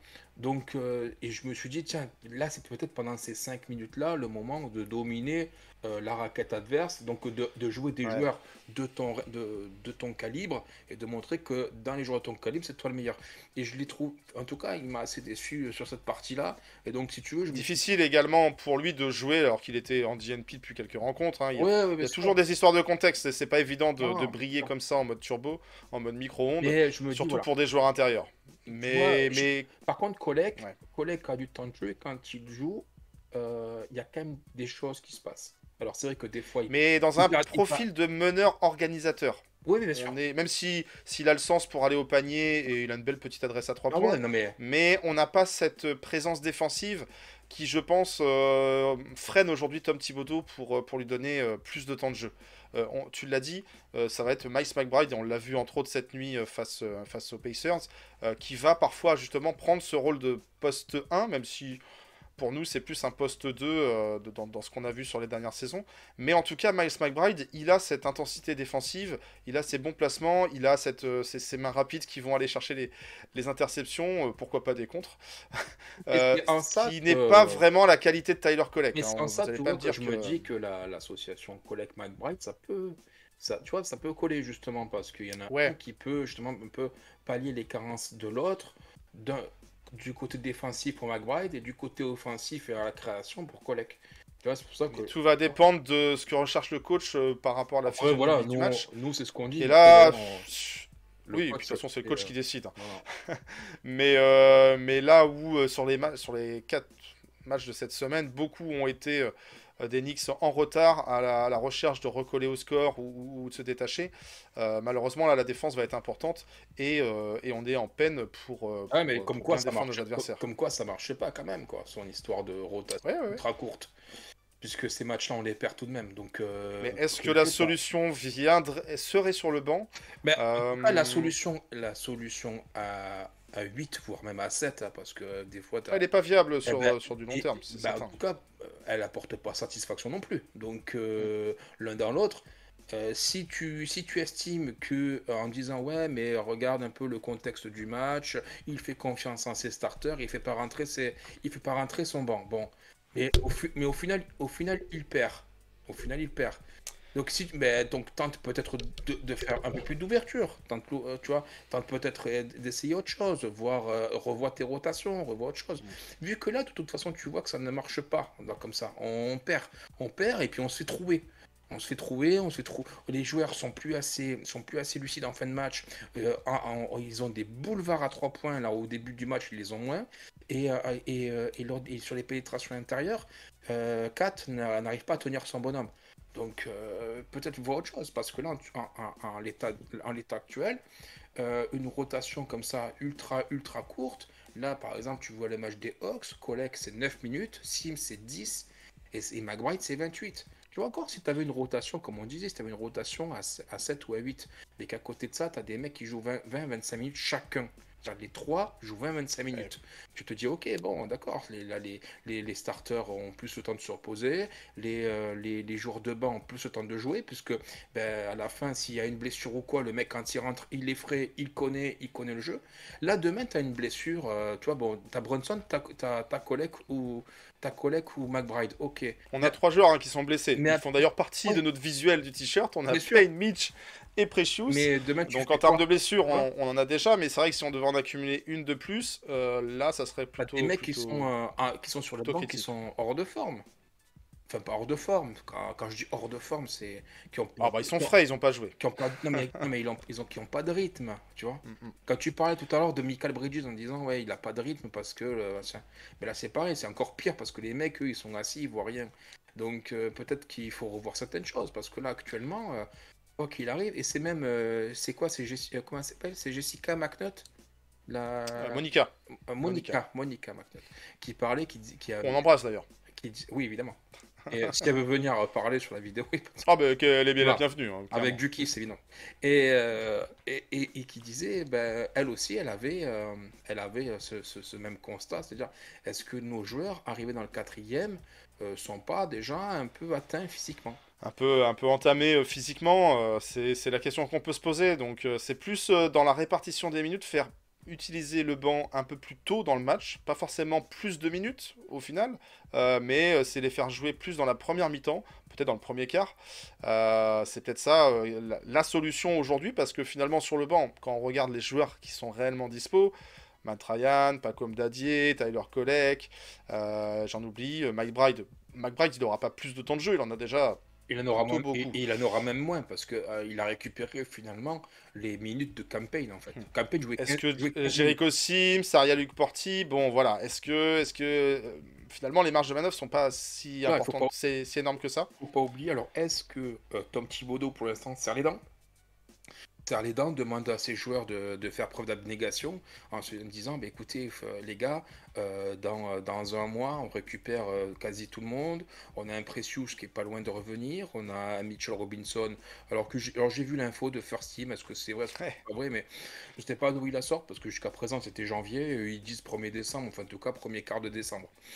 et je me suis dit, tiens, là, c'est peut-être pendant ces 5 minutes-là le moment de dominer la raquette adverse, donc de jouer des Ouais. joueurs de ton calibre et de montrer que dans les joueurs de ton calibre, c'est toi le meilleur. Et je les trouve, en tout cas, il m'a assez déçu sur cette partie-là. Et donc, si tu veux, je me suis dit, Difficile également pour lui de jouer alors qu'il était en DNP depuis quelques rencontres, hein. ouais, ouais, Il y bien a sûr. toujours des histoires de contexte et c'est pas évident de Non, bien briller sûr. comme ça en mode turbo, en mode micro-ondes, Mais je me dis, surtout voilà. pour des joueurs intérieurs. Tu vois, Mais par contre, Kolek, ouais. Kolek a du temps de jeu et quand il joue, il y a quand même des choses qui se passent. Alors, c'est vrai que des fois, Mais dans il un perd. profil de meneur organisateur. Oui, bien sûr. Même si s'il a le sens pour aller au panier et il a une belle petite adresse à 3 Ah ouais, points, non mais. mais on n'a pas cette présence défensive qui, je pense, freine aujourd'hui Tom Thibodeau pour lui donner plus de temps de jeu. Tu l'as dit, ça va être Miles McBride, et on l'a vu entre autres cette nuit face aux Pacers, qui va parfois justement prendre ce rôle de poste 1, même si pour nous, c'est plus un poste 2 dans ce qu'on a vu sur les dernières saisons. Mais en tout cas, Miles McBride, il a cette intensité défensive, il a ses bons placements, il a ces mains rapides qui vont aller chercher les interceptions, pourquoi pas des contres. Ce qui n'est pas vraiment la qualité de Tyler Collect. Mais Hein, c'est en ça, vous allez tu pas vois, me que dire je me dis que l'association Collect-McBride, tu vois, ça peut coller justement parce qu'il y en a Ouais. un qui peut justement un peu pallier les carences de l'autre, du côté défensif pour McBride et du côté offensif et à la création pour Collect. Tu vois, c'est pour ça que. Tout va dépendre de ce que recherche le coach par rapport à la Ouais, physionomie voilà, du match. nous c'est ce qu'on dit. Et Après, là, voilà, le oui, puis de coach, toute façon, c'est le coach qui décide. Hein. voilà. Mais là où sur les 4 matchs de cette semaine, beaucoup ont été des Knicks en retard à la recherche de recoller au score ou de se détacher. Malheureusement, là, la défense va être importante et on est en peine pour Ouais, mais comme pour quoi bien ça défendre marche, nos adversaires. comme quoi ça marchait pas quand même, quoi, son histoire de rotation Ouais. ultra courte. Puisque ces matchs-là, on les perd tout de même. Donc, Mais est-ce que je la sais pas. solution serait sur le banc? Mais en tout cas, la Euh, solution à 8, voire même à 7, hein, parce que des fois, Elle n'est pas viable eh sur, ben, sur du long et- terme, c'est bah, en certain. tout cas, elle apporte pas satisfaction non plus. Donc, l'un dans l'autre, si tu estimes que, en disant, ouais, mais regarde un peu le contexte du match, il fait confiance en ses starters, il fait pas rentrer son banc. Bon, mais au final, il perd. Au final, il perd. Donc tente peut-être de faire un peu plus d'ouverture, tu vois, tente peut-être d'essayer autre chose, revois tes rotations, revois autre chose. Vu que là, de toute façon, tu vois que ça ne marche pas, là, comme ça, on perd et puis on se fait trouver. Les joueurs sont plus assez lucides en fin de match. Ils ont des boulevards à 3 points là au début du match, ils les ont moins. Et sur les pénétrations intérieures, Kat n'arrive pas à tenir son bonhomme. Donc peut-être voir autre chose, parce que là, en l'état actuel, une rotation comme ça, ultra courte, là par exemple, tu vois le match des Hawks, Kolek c'est 9 minutes, Sims c'est 10, et McBride c'est 28. Tu vois encore, si tu avais une rotation, comme on disait, si tu avais une rotation à 7 ou à 8, mais qu'à côté de ça, tu as des mecs qui jouent 20-25 minutes chacun. C'est-à-dire les 3 jouent 20-25 minutes. Tu te dis, ok, bon, d'accord, les starters ont plus le temps de se reposer, les joueurs de banc ont plus le temps de jouer, puisque à la fin, s'il y a une blessure ou quoi, le mec, quand il rentre, il est frais, il connaît le jeu. Là, demain, tu as une blessure, tu vois, bon, tu as Brunson, ta collègue ou McBride, ok. On a 3 joueurs qui sont blessés. Mais Ils font d'ailleurs partie ouais. de notre visuel du t-shirt. On a Bien sûr. Payne, Mitch et Precious. Mais demain, tu Donc fais en termes quoi? de blessures, Ouais. on en a déjà, mais c'est vrai que si on devait en accumuler une de plus, là, ça serait T'as plutôt, des mecs plutôt, qui sont sur le plutôt banc, qui critique. sont hors de forme. Enfin, pas hors de forme. Quand je dis hors de forme, c'est qui ont, Ah bah ils sont qui ont- frais, ils ont pas joué. qui ont pas, non, mais qui ont pas de rythme, tu vois. Mm. Quand tu parlais tout à l'heure de Michael Bridges en disant ouais, il a pas de rythme parce que mais là c'est pareil, c'est encore pire parce que les mecs eux ils sont assis, ils voient rien. Donc peut-être qu'il faut revoir certaines choses parce que là actuellement quoi qu'il arrive et c'est même c'est quoi comment elle s'appelle? C'est Jessica McNutt, la Monica, Monica McNutt qui parlait qui a on embrasse d'ailleurs. oui évidemment. Et si elle veut venir parler sur la vidéo, oui, Ah bah qu'elle est bien la voilà. bienvenue. Hein, Avec clairement. du kiff, c'est évident. Et qui disait, elle aussi, elle avait ce même constat, c'est-à-dire, est-ce que nos joueurs, arrivés dans le 4e, sont pas déjà un peu atteints physiquement? Un peu entamé physiquement, c'est la question qu'on peut se poser. Donc c'est plus dans la répartition des minutes, faire utiliser le banc un peu plus tôt dans le match, pas forcément plus de minutes au final, mais c'est les faire jouer plus dans la première mi-temps, peut-être dans le premier quart. C'est peut-être ça la solution aujourd'hui, parce que finalement sur le banc, quand on regarde les joueurs qui sont réellement dispo, Matt Ryan, Pacom Dadier, Tyler Kolek, j'en oublie, McBride, il n'aura pas plus de temps de jeu, il en a déjà Il en aura plutôt moins, beaucoup. et il en aura même moins parce que il a récupéré finalement les minutes de campaign en fait. Campaign jouait Est-ce 15, que jouait 15 minutes. Jericho Sims, Ariel Luc Porti, bon voilà, est-ce que finalement les marges de manœuvre sont pas si Ouais, faut importantes, c'est si énorme que ça? faut pas oublier. Alors, est-ce que Tom Thibodeau pour l'instant serre les dents? Serre les dents, demande à ses joueurs de faire preuve d'abnégation en se disant bah, écoutez, les gars, dans un mois, on récupère quasi tout le monde. On a un Precious qui est pas loin de revenir. On a un Mitchell Robinson. Alors j'ai vu l'info de First Team. Est-ce que c'est vrai, est-ce que Ouais. c'est pas vrai? Mais je sais pas d'où il la sort parce que jusqu'à présent, c'était janvier. Ils disent 1er décembre. Enfin, en tout cas, premier quart de décembre.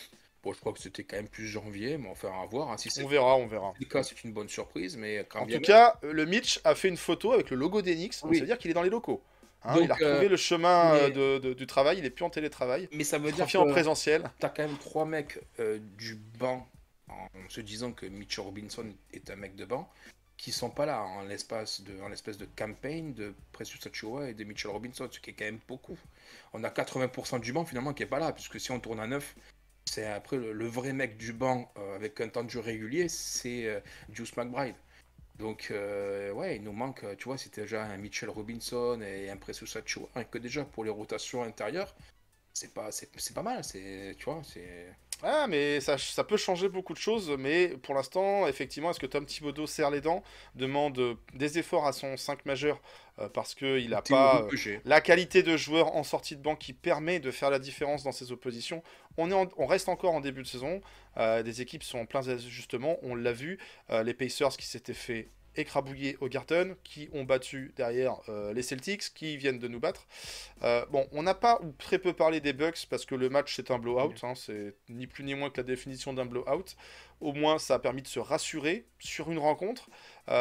Bon, je crois que c'était quand même plus janvier, mais enfin, à voir. Hein, si c'est On verra, on verra. le cas, c'est une bonne surprise, mais quand En bien tout même. cas, le Mitch a fait une photo avec le logo d'Enix, donc ça veut Oui. dire qu'il est dans les locaux. Hein, il a Donc, retrouvé le chemin mais, du travail, il est plus en télétravail, mais ça veut il dire revient que en présentiel. t'as quand même trois mecs du banc, en se disant que Mitchell Robinson est un mec de banc, qui sont pas là en l'espèce de campagne de Precious Achiuwa et de Mitchell Robinson, ce qui est quand même beaucoup. On a 80% du banc finalement qui est pas là, puisque si on tourne à 9, c'est après le vrai mec du banc avec un temps de jeu régulier, c'est Juice McBride. Donc, ouais, il nous manque, tu vois, c'était déjà un Mitchell Robinson et un Precious Achiuwa, et que déjà pour les rotations intérieures, c'est pas mal, tu vois, c'est. Ah, mais ça peut changer beaucoup de choses, mais pour l'instant, effectivement, est-ce que Tom Thibodeau serre les dents, demande des efforts à son 5 majeur, parce qu'il n'a Théorie pas que j'ai. la qualité de joueur en sortie de banc qui permet de faire la différence dans ses oppositions. On reste encore en début de saison, des équipes sont en plein ajustement, on l'a vu, les Pacers qui s'étaient fait écrabouiller au Garden, qui ont battu derrière les Celtics, qui viennent de nous battre. Bon, on n'a pas ou très peu parlé des Bucks parce que le match c'est un blowout, hein, c'est ni plus ni moins que la définition d'un blowout. Au moins, ça a permis de se rassurer sur une rencontre. Il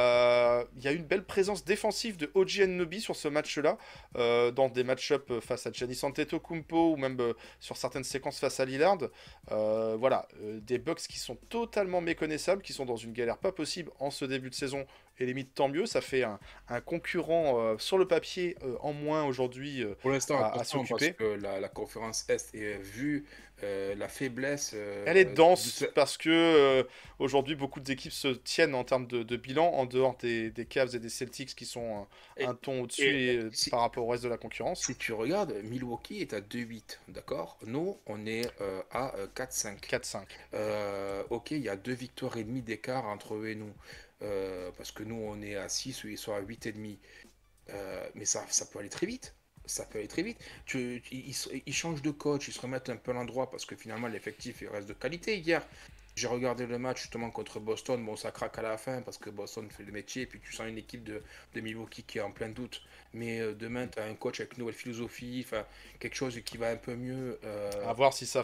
y a eu une belle présence défensive de OG Anunoby sur ce match-là, dans des match-ups face à Giannis Antetokounmpo ou même sur certaines séquences face à Lillard. Voilà, des Bucks qui sont totalement méconnaissables, qui sont dans une galère pas possible en ce début de saison. Et limite, tant mieux, ça fait un concurrent sur le papier en moins aujourd'hui Pour l'instant, à attention, parce s'occuper. que la conférence Est est vue la faiblesse Elle est de dense parce que aujourd'hui beaucoup d'équipes se tiennent en termes de bilan en dehors des Cavs et des Celtics qui sont et, un ton au-dessus si, par rapport au reste de la concurrence. si tu regardes, Milwaukee est à 2-8, d'accord? Nous, on est à 4-5. 4-5. Ok, il y a 2 victoires et demie d'écart entre eux et nous. Parce que nous, on est à 6 ou ils sont à 8,5. Mais ça peut aller très vite. Ça peut aller très vite. Ils changent de coach, ils se remettent un peu à l'endroit parce que finalement l'effectif il reste de qualité. Hier, j'ai regardé le match justement contre Boston. Bon, ça craque à la fin parce que Boston fait le métier et puis tu sens une équipe de Milwaukee qui est en plein doute. Mais demain, tu as un coach avec une nouvelle philosophie, enfin quelque chose qui va un peu mieux. À voir si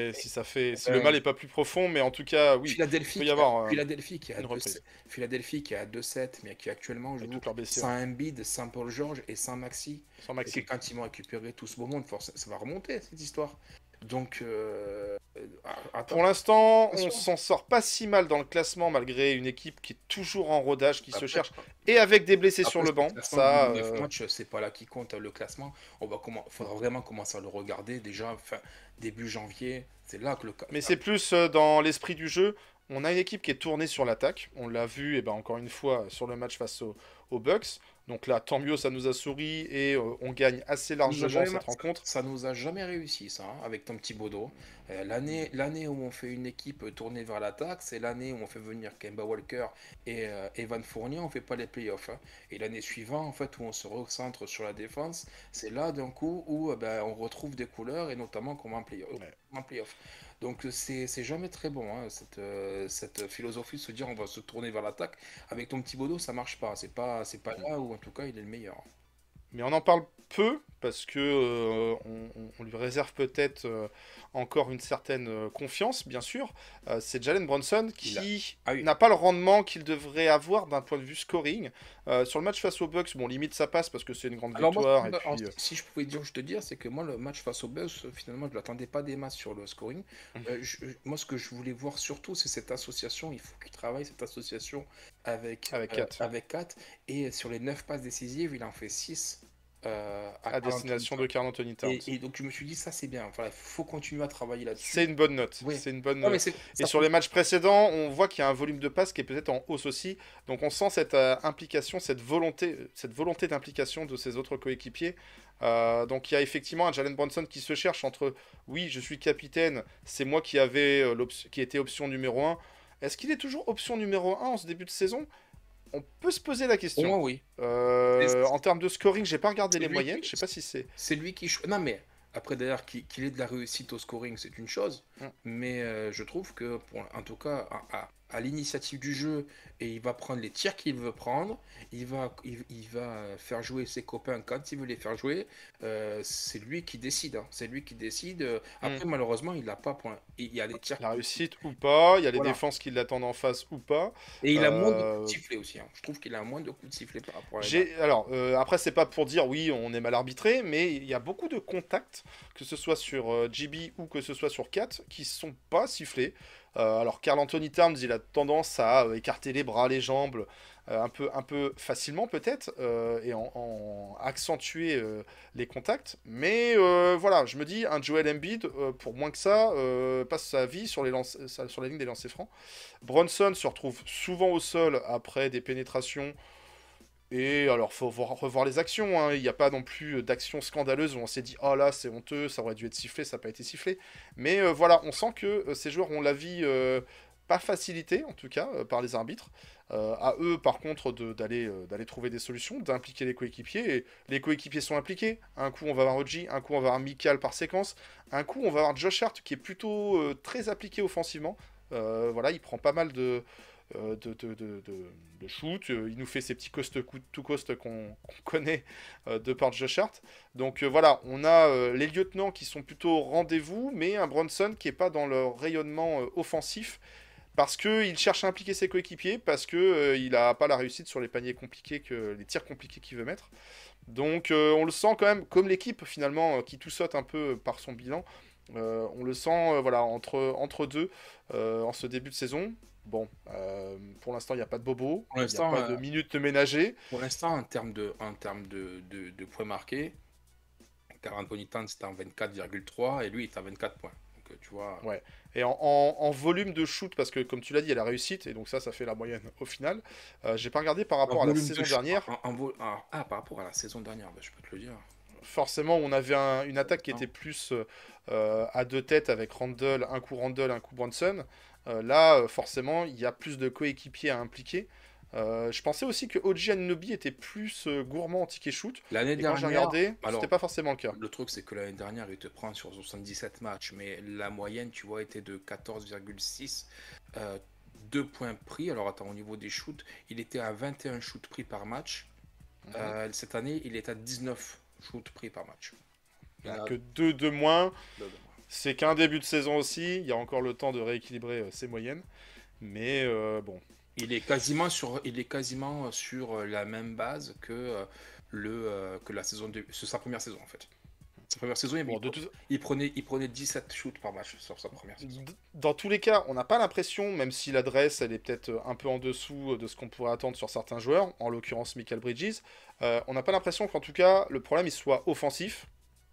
si le euh, mal est pas plus profond, mais en tout cas, oui, il peut y avoir Philadelphie qui est à une reprise. 2-7, Philadelphie qui est à 2-7, mais qui actuellement avec joue toutes leurs blessures. sans Embiid, sans Paul George et sans Maxi. Sans Et que Maxi. quand ils vont récupérer tout ce beau monde, ça va remonter cette histoire. Donc, Pour l'instant, on attention. s'en sort pas si mal dans le classement malgré une équipe qui est toujours en rodage, qui se Après, cherche et avec des blessés sur après, le banc. ce classement Ça, de 9 matchs, c'est pas là qui compte le classement. Faudra vraiment commencer à le regarder déjà fin début janvier. C'est là que mais c'est plus dans l'esprit du jeu. On a une équipe qui est tournée sur l'attaque. On l'a vu, et ben encore une fois, sur le match face aux Bucks. Donc là, tant mieux, ça nous a souri et on gagne assez Ça nous a largement jamais, cette rencontre. ça nous a jamais réussi, ça, hein, avec ton petit Bodo. L'année où on fait une équipe tournée vers l'attaque, c'est l'année où on fait venir Kemba Walker et Evan Fournier, on fait pas les playoffs. Hein. Et l'année suivante, en fait, où on se recentre sur la défense, c'est là d'un coup où ben, on retrouve des couleurs et notamment comme en playoff. Ouais. En playoff. Donc c'est jamais très bon, hein, cette philosophie de se dire on va se tourner vers l'attaque. Avec ton petit Bodo, ça marche pas. C'est pas là où en tout cas il est le meilleur. Mais on en parle peu parce que on lui réserve peut-être encore une certaine confiance, bien sûr. C'est Jalen Brunson qui Ah oui. n'a pas le rendement qu'il devrait avoir d'un point de vue scoring. Sur le match face aux Bucks, bon, limite ça passe parce que c'est une grande Alors moi, victoire. Et alors, puis, si je pouvais te dire, c'est que moi, le match face aux Bucks, finalement, je l'attendais pas des masses sur le scoring. Moi, ce que je voulais voir surtout, c'est cette association. Il faut qu'il travaille cette association avec Avec Kat. avec Kat. Et sur les 9 passes décisives, il en fait 6 à destination de Karl Anthony Towns. et donc je me suis dit, ça c'est bien. Voilà, il faut continuer à travailler là-dessus. C'est une bonne note. Oui. C'est une bonne Non, mais note. Et ça sur les matchs précédents, on voit qu'il y a un volume de passes qui est peut-être en hausse aussi. Donc on sent cette implication, cette volonté d'implication de ses autres coéquipiers. Donc il y a effectivement un Jalen Brunson qui se cherche entre oui, je suis capitaine, c'est moi qui qui était option numéro 1. Est-ce qu'il est toujours option numéro 1 en ce début de saison? On peut se poser la Au question. moins, oui. En termes de scoring, j'ai pas regardé les lui moyennes, qui- je sais pas si c'est. C'est lui qui. Non, mais après, d'ailleurs, qu'il ait de la réussite au scoring, c'est une chose. Mm. Mais je trouve que, en tout cas, à l'initiative du jeu et il va prendre les tirs qu'il veut prendre. Il va faire jouer ses copains quand il veut les faire jouer. C'est lui qui décide. Hein. C'est lui qui décide. Après, malheureusement, il n'a pas point. Il y a des tirs. La réussite ou pas, il y a les Voilà. défenses qui l'attendent en face ou pas. Et il a moins de coups Euh, de sifflet aussi. Hein. Je trouve qu'il a moins de coups de sifflet par rapport à la Alors, après, c'est pas pour dire oui, on est mal arbitré, mais il y a beaucoup de contacts, que ce soit sur GB ou que ce soit sur Cat, qui sont pas sifflés. Alors, Karl Anthony Towns, il a tendance à écarter les bras, les jambes, un peu facilement peut-être, et en accentuer les contacts. Mais voilà, je me dis, un Joel Embiid, pour moins que ça, passe sa vie sur sur la ligne des lancers francs. Bronson se retrouve souvent au sol après des pénétrations. Et alors, faut revoir les actions, hein. Il n'y a pas non plus d'actions scandaleuses où on s'est dit, oh là, c'est honteux, ça aurait dû être sifflé, ça n'a pas été sifflé. Mais voilà, on sent que ces joueurs ont la vie pas facilitée, en tout cas, par les arbitres. À eux, par contre, d'aller trouver des solutions, d'impliquer les coéquipiers. Et les coéquipiers sont impliqués. Un coup, on va avoir Oji, un coup, on va avoir Mikal par séquence. Un coup, on va avoir Josh Hart qui est plutôt très appliqué offensivement. Voilà, il prend pas mal de shoot. Il nous fait ces petits coast-to-coast qu'on connaît de par Josh Hart. Donc voilà, on a les lieutenants qui sont plutôt au rendez-vous, mais un Bronson qui n'est pas dans le rayonnement offensif parce qu'il cherche à impliquer ses coéquipiers, parce qu'il n'a pas la réussite sur les paniers compliqués, les tirs compliqués qu'il veut mettre. Donc on le sent quand même, comme l'équipe finalement, qui tout saute un peu par son bilan. On le sent voilà, entre deux en ce début de saison. Bon, pour l'instant, il n'y a pas de bobo, Pour il n'y a l'instant, pas de minutes ménagées. pour l'instant, en termes de points marqués, Karl Anthony Towns est en 24,3 et lui il est à 24 points. Donc tu vois. Ouais. Et en volume de shoot, parce que comme tu l'as dit, il y a la réussite, et donc ça fait la moyenne au final. J'ai pas regardé par rapport à la volume de saison shoot, dernière. par rapport à la saison dernière, bah, je peux te le dire. Forcément, on avait une attaque qui était plus à deux têtes avec Randle, un coup Bronson. Là, forcément, il y a plus de coéquipiers à impliquer. Je pensais aussi que OG Anunoby était plus gourmand en ticket shoot. L'année Et quand j'ai dernière, regardé, alors c'était pas forcément le cas. le truc c'est que l'année dernière il te prend sur 77 matchs, mais la moyenne tu vois était de 14,6, 2 points pris. Alors attends, au niveau des shoots, il était à 21 shoots pris par match. Cette année il est à 19 shoots pris par match. Il Il n'y y en a a que deux de moins. deux de moins. C'est qu'un début de saison aussi. Il y a encore le temps de rééquilibrer ses moyennes. Mais bon. Il est quasiment sur la même base que la saison c'est sa première saison en fait. Sa première saison, Bon, il prenait 17 shoots par match sur sa première saison. Dans tous les cas, on n'a pas l'impression, même si l'adresse elle est peut-être un peu en dessous de ce qu'on pourrait attendre sur certains joueurs, en l'occurrence Michael Bridges, on n'a pas l'impression qu'en tout cas le problème il soit offensif.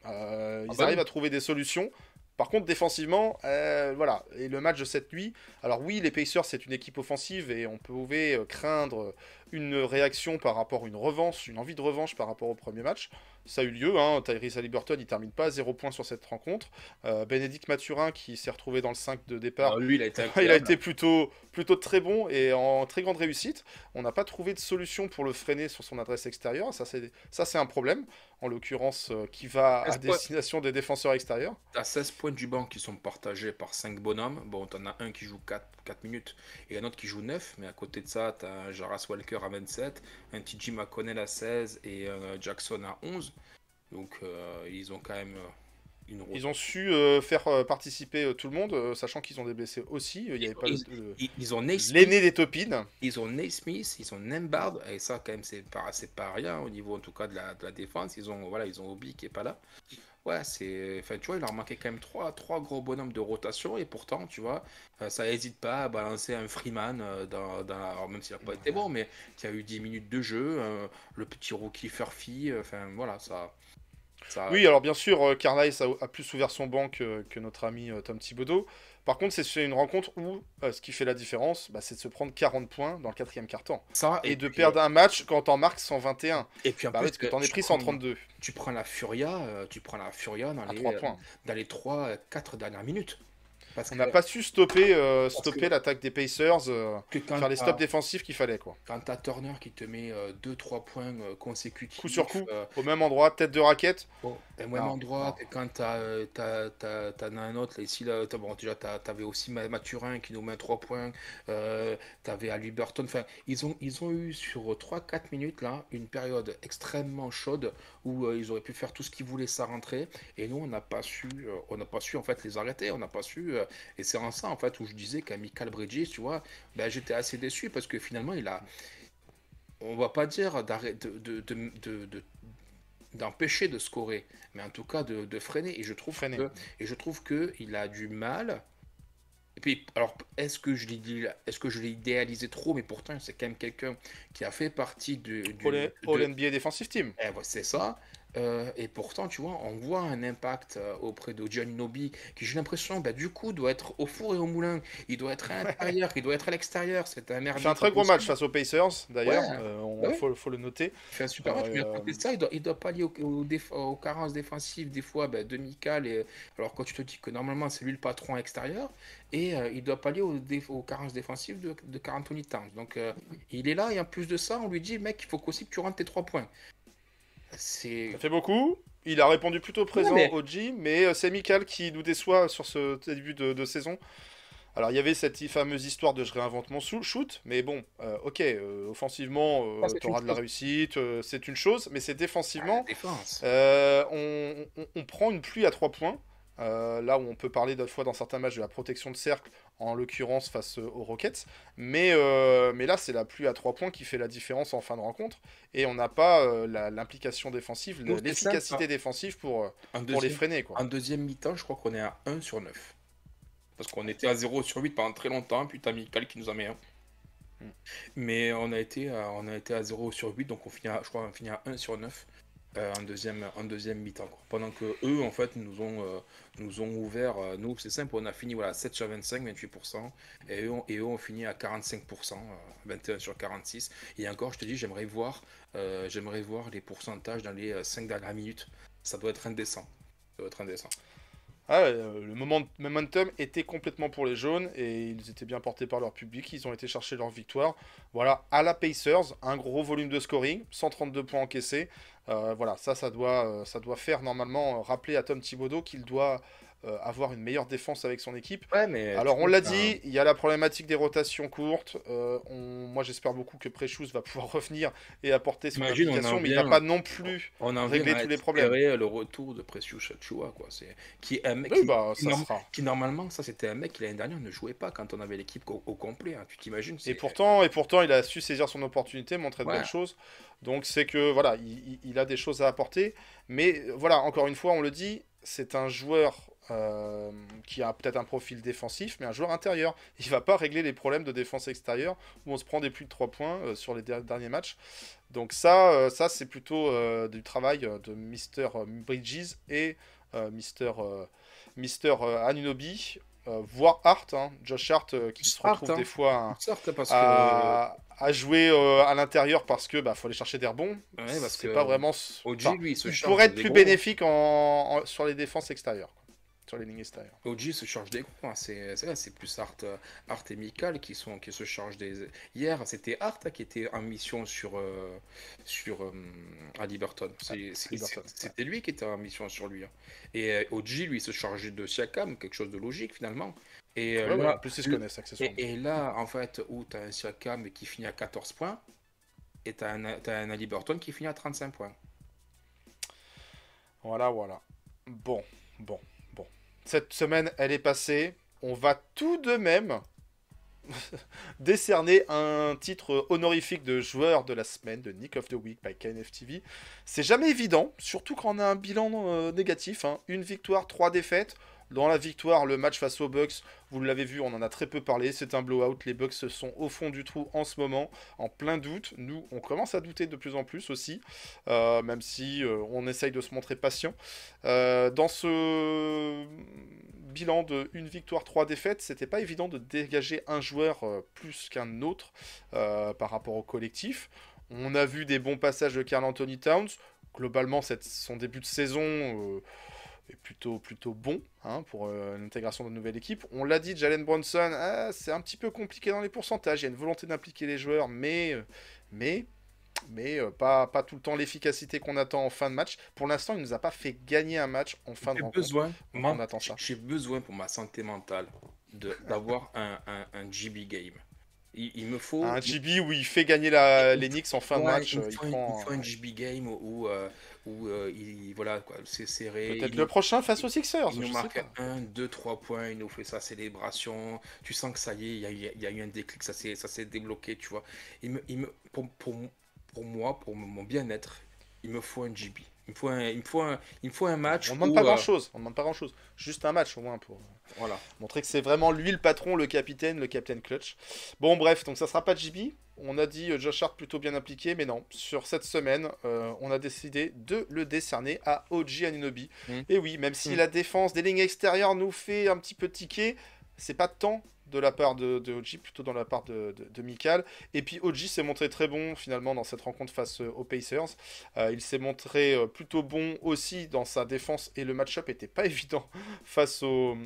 Ils arrivent à trouver des solutions. Par contre, défensivement, voilà. Et le match de cette nuit, alors oui, les Pacers c'est une équipe offensive et on pouvait craindre une réaction par rapport à une revanche, une envie de revanche par rapport au premier match. Ça a eu lieu, hein. Tyrese Haliburton il termine pas à 0 points sur cette rencontre. Bénédicte Mathurin qui s'est retrouvé dans le 5 de départ. Alors, lui, il a été Il a incroyable. été plutôt très bon et en très grande réussite. On n'a pas trouvé de solution pour le freiner sur son adresse extérieure. Ça, c'est un problème, en l'occurrence, qui va à Est-ce que- destination des défenseurs extérieurs. T'as 16 points du banc qui sont partagés par 5 bonhommes. Bon, t'en as un qui joue 4 minutes et un autre qui joue 9. Mais à côté de ça, t'as un Jarras Walker à 27, un TJ McConnell à 16 et un Jackson à 11. Donc, ils ont quand même une route. Ils ont su faire participer tout le monde, sachant qu'ils ont des blessés aussi. Il n'y avait pas Ils ont Naismith, l'aîné des Topines. ils ont Naismith, ils ont Nembhard, et ça, quand même, c'est pas rien au niveau, en tout cas, de la défense. Ils ont Obi qui est pas là. Ouais, enfin, tu vois, il leur manquait quand même trois gros bonhommes de rotation, et pourtant, tu vois, ça hésite pas à balancer un Freeman, alors, même s'il n'a pas été bon, mais qui a eu 10 minutes de jeu, le petit rookie Furphy, enfin, voilà, ça. Oui, alors bien sûr, Carlisle a plus ouvert son banc que notre ami Tom Thibodeau. Par contre, c'est une rencontre où ce qui fait la différence, c'est de se prendre 40 points dans le quatrième quart-temps. Ça, Et de puis, perdre un match quand t'en marques 121. et puis en Bah oui, plus, parce que t'en es tu pris prends- 132 Tu prends la Furia, dans à 3 points. dans les 3-4 dernières minutes. Parce On que, n'a pas su stopper que- l'attaque des Pacers, que quand faire les t'as- stops défensifs qu'il fallait, quoi. quand t'as Turner qui te met 2-3 points consécutifs, Coup sur coup, euh, au même endroit, tête de raquette. bon, au même Non, endroit non. que quand t'en as un autre, là, ici, là, bon, déjà, t'avais aussi Mathurin qui nous met 3 points, t'avais Haliburton, enfin, ils ont eu sur 3-4 minutes, là, une période extrêmement chaude où ils auraient pu faire tout ce qu'ils voulaient sa rentrée, et nous, on n'a pas su, en fait, les arrêter, on n'a pas su, et c'est en ça, en fait, où je disais qu'Amical Bridges, tu vois, ben, j'étais assez déçu parce que finalement, on va pas dire d'empêcher de scorer, mais en tout cas de freiner. Freiner. Et je trouve que il a du mal. Et puis, alors, est-ce que je l'ai idéalisé trop, mais pourtant, c'est quand même quelqu'un qui a fait partie All NBA Defensive Team. c'est ça. Et pourtant, tu vois, on voit un impact auprès de Giannobi qui, j'ai l'impression, bah, du coup, doit être au four et au moulin. Il doit être à l'intérieur, il doit être à l'extérieur. C'est un Il fait merdier un pas très gros match possible. face aux Pacers, Ouais, d'ailleurs. bah ouais. Faut le noter. Il fait un super match, mais à Euh, côté de ça, il doit pallier aux carences défensives, des fois, bah, de Mikal. Alors, quand tu te dis que normalement, c'est lui le patron extérieur, et il doit pallier aux carences défensives de Karl Anthony Towns. Donc, il est là, et en plus de ça, on lui dit, mec, il faut aussi que tu rentres tes 3 points. Ça C'est. fait beaucoup. Il a répondu plutôt Ouais, présent mais. au G, mais c'est Mikal qui nous déçoit sur ce début de saison. Alors, il y avait cette fameuse histoire de je réinvente mon shoot, mais bon, ok, offensivement, Ça, c'est une t'auras de la chose. réussite, c'est une chose, mais c'est Ah, la défensivement, défense. on prend une pluie à 3 points. Là où on peut parler d'autres fois dans certains matchs de la protection de cercle, en l'occurrence face aux Rockets. Mais là, c'est la pluie à 3 points qui fait la différence en fin de rencontre. Et on n'a pas l'implication défensive, Nous, c'est simple, hein. l'efficacité défensive En pour les deuxième, freiner, quoi. en deuxième mi-temps, je crois qu'on est à 1/9. Parce qu'on était à 0/8 pendant très longtemps, puis t'as Mikal qui nous a mis un. Mm. Mais on a été à 0/8, donc je crois qu'on finit à 1/9 en deuxième mi-temps, quoi. Pendant que eux, en fait, nous ont ouvert. Nous, c'est simple, on a fini voilà, 7/25, 28%. Et eux ont fini à 45%, 21/46. Et encore, je te dis, j'aimerais voir les pourcentages dans les 5 dernières minutes. Ça doit être indécent. Ça doit être indécent. Ah, le momentum était complètement pour les jaunes et ils étaient bien portés par leur public. Ils ont été chercher leur victoire. Voilà, à la Pacers, un gros volume de scoring, 132 points encaissés. Voilà, ça doit faire normalement rappeler à Tom Thibodeau qu'il doit avoir une meilleure défense avec son équipe. Ouais, mais tu Alors, on vois, l'a dit, il y a la problématique des rotations courtes. Moi, j'espère beaucoup que Precious va pouvoir revenir et apporter son imagine, implication, mais il va pas non plus on en vient régler à tous les problèmes. espérer le retour de Precious Achiuwa, quoi. Qui est un mec Oui, bah, ça sera. qui, normalement, ça c'était un mec qui l'année dernière ne jouait pas quand on avait l'équipe au complet, hein. Tu t'imagines, Et pourtant, il a su saisir son opportunité, montrer de Ouais, belles choses. Donc c'est que voilà, il a des choses à apporter. Mais voilà, encore une fois, on le dit, c'est un joueur qui a peut-être un profil défensif, mais un joueur intérieur. Il va pas régler les problèmes de défense extérieure où on se prend des plus de 3 points sur les derniers matchs. Donc ça c'est plutôt du travail de Mister Bridges et Mister Anunoby, voire Hart, hein, Josh Hart, qui se Hart, retrouve hein. des fois Sorte parce que à jouer à l'intérieur parce que faut aller chercher des rebonds. ouais, parce C'est pas que vraiment. OG Enfin, lui il se il charge pourrait être des plus gros. bénéfique sur les défenses extérieures, quoi, sur les lignes extérieures. OG se charge des gros, hein. C'est plus Art et Mikal qui se chargent des. Hier, c'était Art, hein, qui était en mission sur Haliburton. Liberton, ouais. C'était lui qui était en mission sur lui, hein. Et OG, lui, se chargeait de Siakam, quelque chose de logique finalement. Et Ouais, ouais, en plus ils se connaissent accessoirement. et là, en fait, où tu as un Siakam qui finit à 14 points, et t'as un Haliburton qui finit à 35 points. Voilà, voilà. Bon, bon, bon. Cette semaine, elle est passée. On va tout de même décerner un titre honorifique de joueur de la semaine, de Nick of the Week by KNF-TV. C'est jamais évident, surtout quand on a un bilan négatif, hein. Une victoire, 3 défaites. Dans la victoire, le match face aux Bucks, vous l'avez vu, on en a très peu parlé. C'est un blowout. Les Bucks sont au fond du trou en ce moment, en plein doute. Nous, on commence à douter de plus en plus aussi, même si on essaye de se montrer patient. Dans ce bilan de une victoire, 3 défaites, c'était pas évident de dégager un joueur plus qu'un autre par rapport au collectif. On a vu des bons passages de Karl Anthony Towns. Globalement, son début de saison est plutôt bon, hein, pour l'intégration de nouvelle équipe. On l'a dit, Jalen Brunson, c'est un petit peu compliqué dans les pourcentages. Il y a une volonté d'impliquer les joueurs, mais mais pas tout le temps l'efficacité qu'on attend en fin de match. Pour l'instant, il nous a pas fait gagner un match en fin de J'ai rencontre. besoin, Donc moi, on attend ça. j'ai besoin pour ma santé mentale d'avoir un GB game. Il me faut, Un il, GB où il fait gagner il les me Knicks en fin de faut un, match, il me il faut un- il me prend faut un GB game voilà, quoi, c'est serré. peut-être le prochain face aux Sixers, Il nous je sais marque pas. 1, 2, 3 points, il nous fait sa célébration. Tu sens que ça y est, il y a eu un déclic, ça s'est débloqué, tu vois. Pour moi, pour mon bien-être, il me faut un GB. Il me faut un match On demande où, pas grand-chose, on demande pas grand-chose. Juste un match au moins pour voilà. montrer que c'est vraiment lui le patron, le capitaine clutch. Bon bref, donc ça sera pas GB. On a dit Josh Hart plutôt bien impliqué, mais non. Sur cette semaine, on a décidé de le décerner à OG Anunoby. Mm. Et oui, même si Mm. la défense des lignes extérieures nous fait un petit peu tiquer, c'est pas tant de la part de OG, plutôt dans la part de Mikal. Et puis OG s'est montré très bon finalement dans cette rencontre face aux Pacers. Il s'est montré plutôt bon aussi dans sa défense et le match-up était pas évident face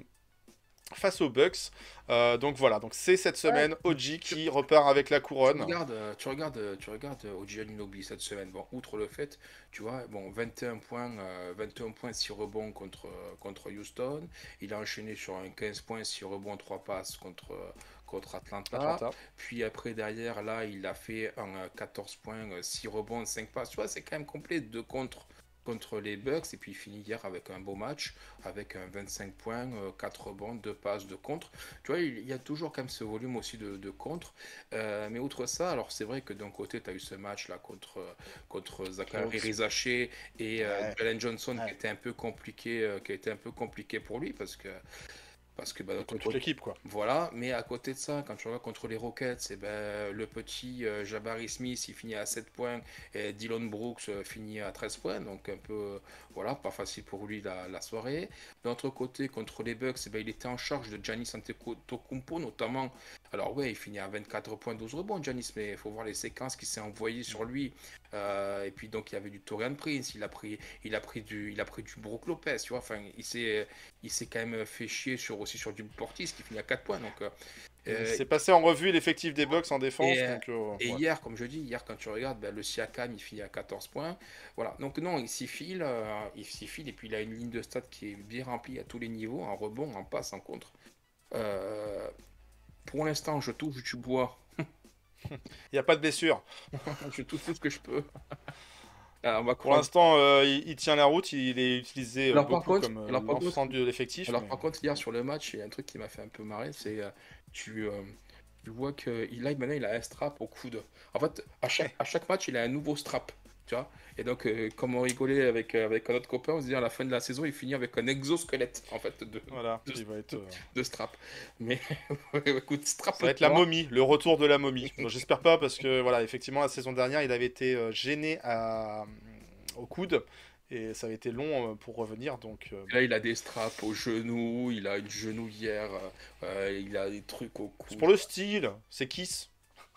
aux Bucks. Donc voilà, donc c'est cette semaine OG qui repart avec la couronne. Tu regardes OG Anunoby cette semaine. Bon, outre le fait, tu vois, bon, 21 points, 6 rebonds contre Houston. Il a enchaîné sur un 15 points, 6 rebonds, 3 passes contre Atlanta. Puis après, derrière, là, il a fait un 14 points, 6 rebonds, 5 passes. Tu vois, c'est quand même complet, 2 contre les Bucks. Et puis il finit hier avec un beau match, avec un 25 points, 4 rebonds, 2 passes de contre. Tu vois, il y a toujours quand même ce volume aussi de contre. Mais outre ça, alors c'est vrai que d'un côté, tu as eu ce match-là contre Zachary Rizaché et Jalen Johnson qui était un peu compliqué pour lui parce que contre toute l'équipe quoi. voilà, mais à côté de ça, quand tu regardes contre les Rockets, le petit Jabari Smith il finit à 7 points et Dylan Brooks finit à 13 points, donc un peu, voilà, pas facile pour lui la soirée. D'un autre côté, contre les Bucks, il était en charge de Giannis Antetokounmpo notamment. Alors ouais, il finit à 24 points, 12 rebonds Giannis, mais il faut voir les séquences qui s'est envoyées sur lui. Et puis donc il y avait du Taurean Prince, il a pris du Brook Lopez, tu vois, enfin il s'est quand même fait chier aussi sur du Portis qui finit à 4 points. Donc c'est passé en revue l'effectif des Bucks en défense. Et ouais. hier, comme je dis, quand tu regardes, le Siakam, il finit à 14 points. Voilà, donc non, il s'y file, et puis il a une ligne de stats qui est bien remplie à tous les niveaux, en rebond, en passe, en contre. Pour l'instant, je touche du bois. Il n'y a pas de blessure. Je touche tout ce que je peux. Alors, Pour l'instant, il tient la route, il est utilisé Alors, par beaucoup contre- comme alors, par l'ensemble de l'effectif. Alors mais- par contre, hier sur le match, il y a un truc qui m'a fait un peu marrer, c'est tu vois que maintenant il a un strap au coude. En fait, à chaque match, il a un nouveau strap, tu vois. Et donc, comme on rigolait avec un autre copain, on se dit à la fin de la saison, il finit avec un exosquelette en fait Voilà, de- il va être, de strap. Mais écoute, strap. ça va être la momie, le retour de la momie. Donc, j'espère pas parce que voilà, effectivement, la saison dernière, il avait été gêné au coude et ça avait été long pour revenir. Donc, Là, il a des straps au genou, il a une genouillère, il a des trucs au cou. c'est pour le style, c'est Kiss.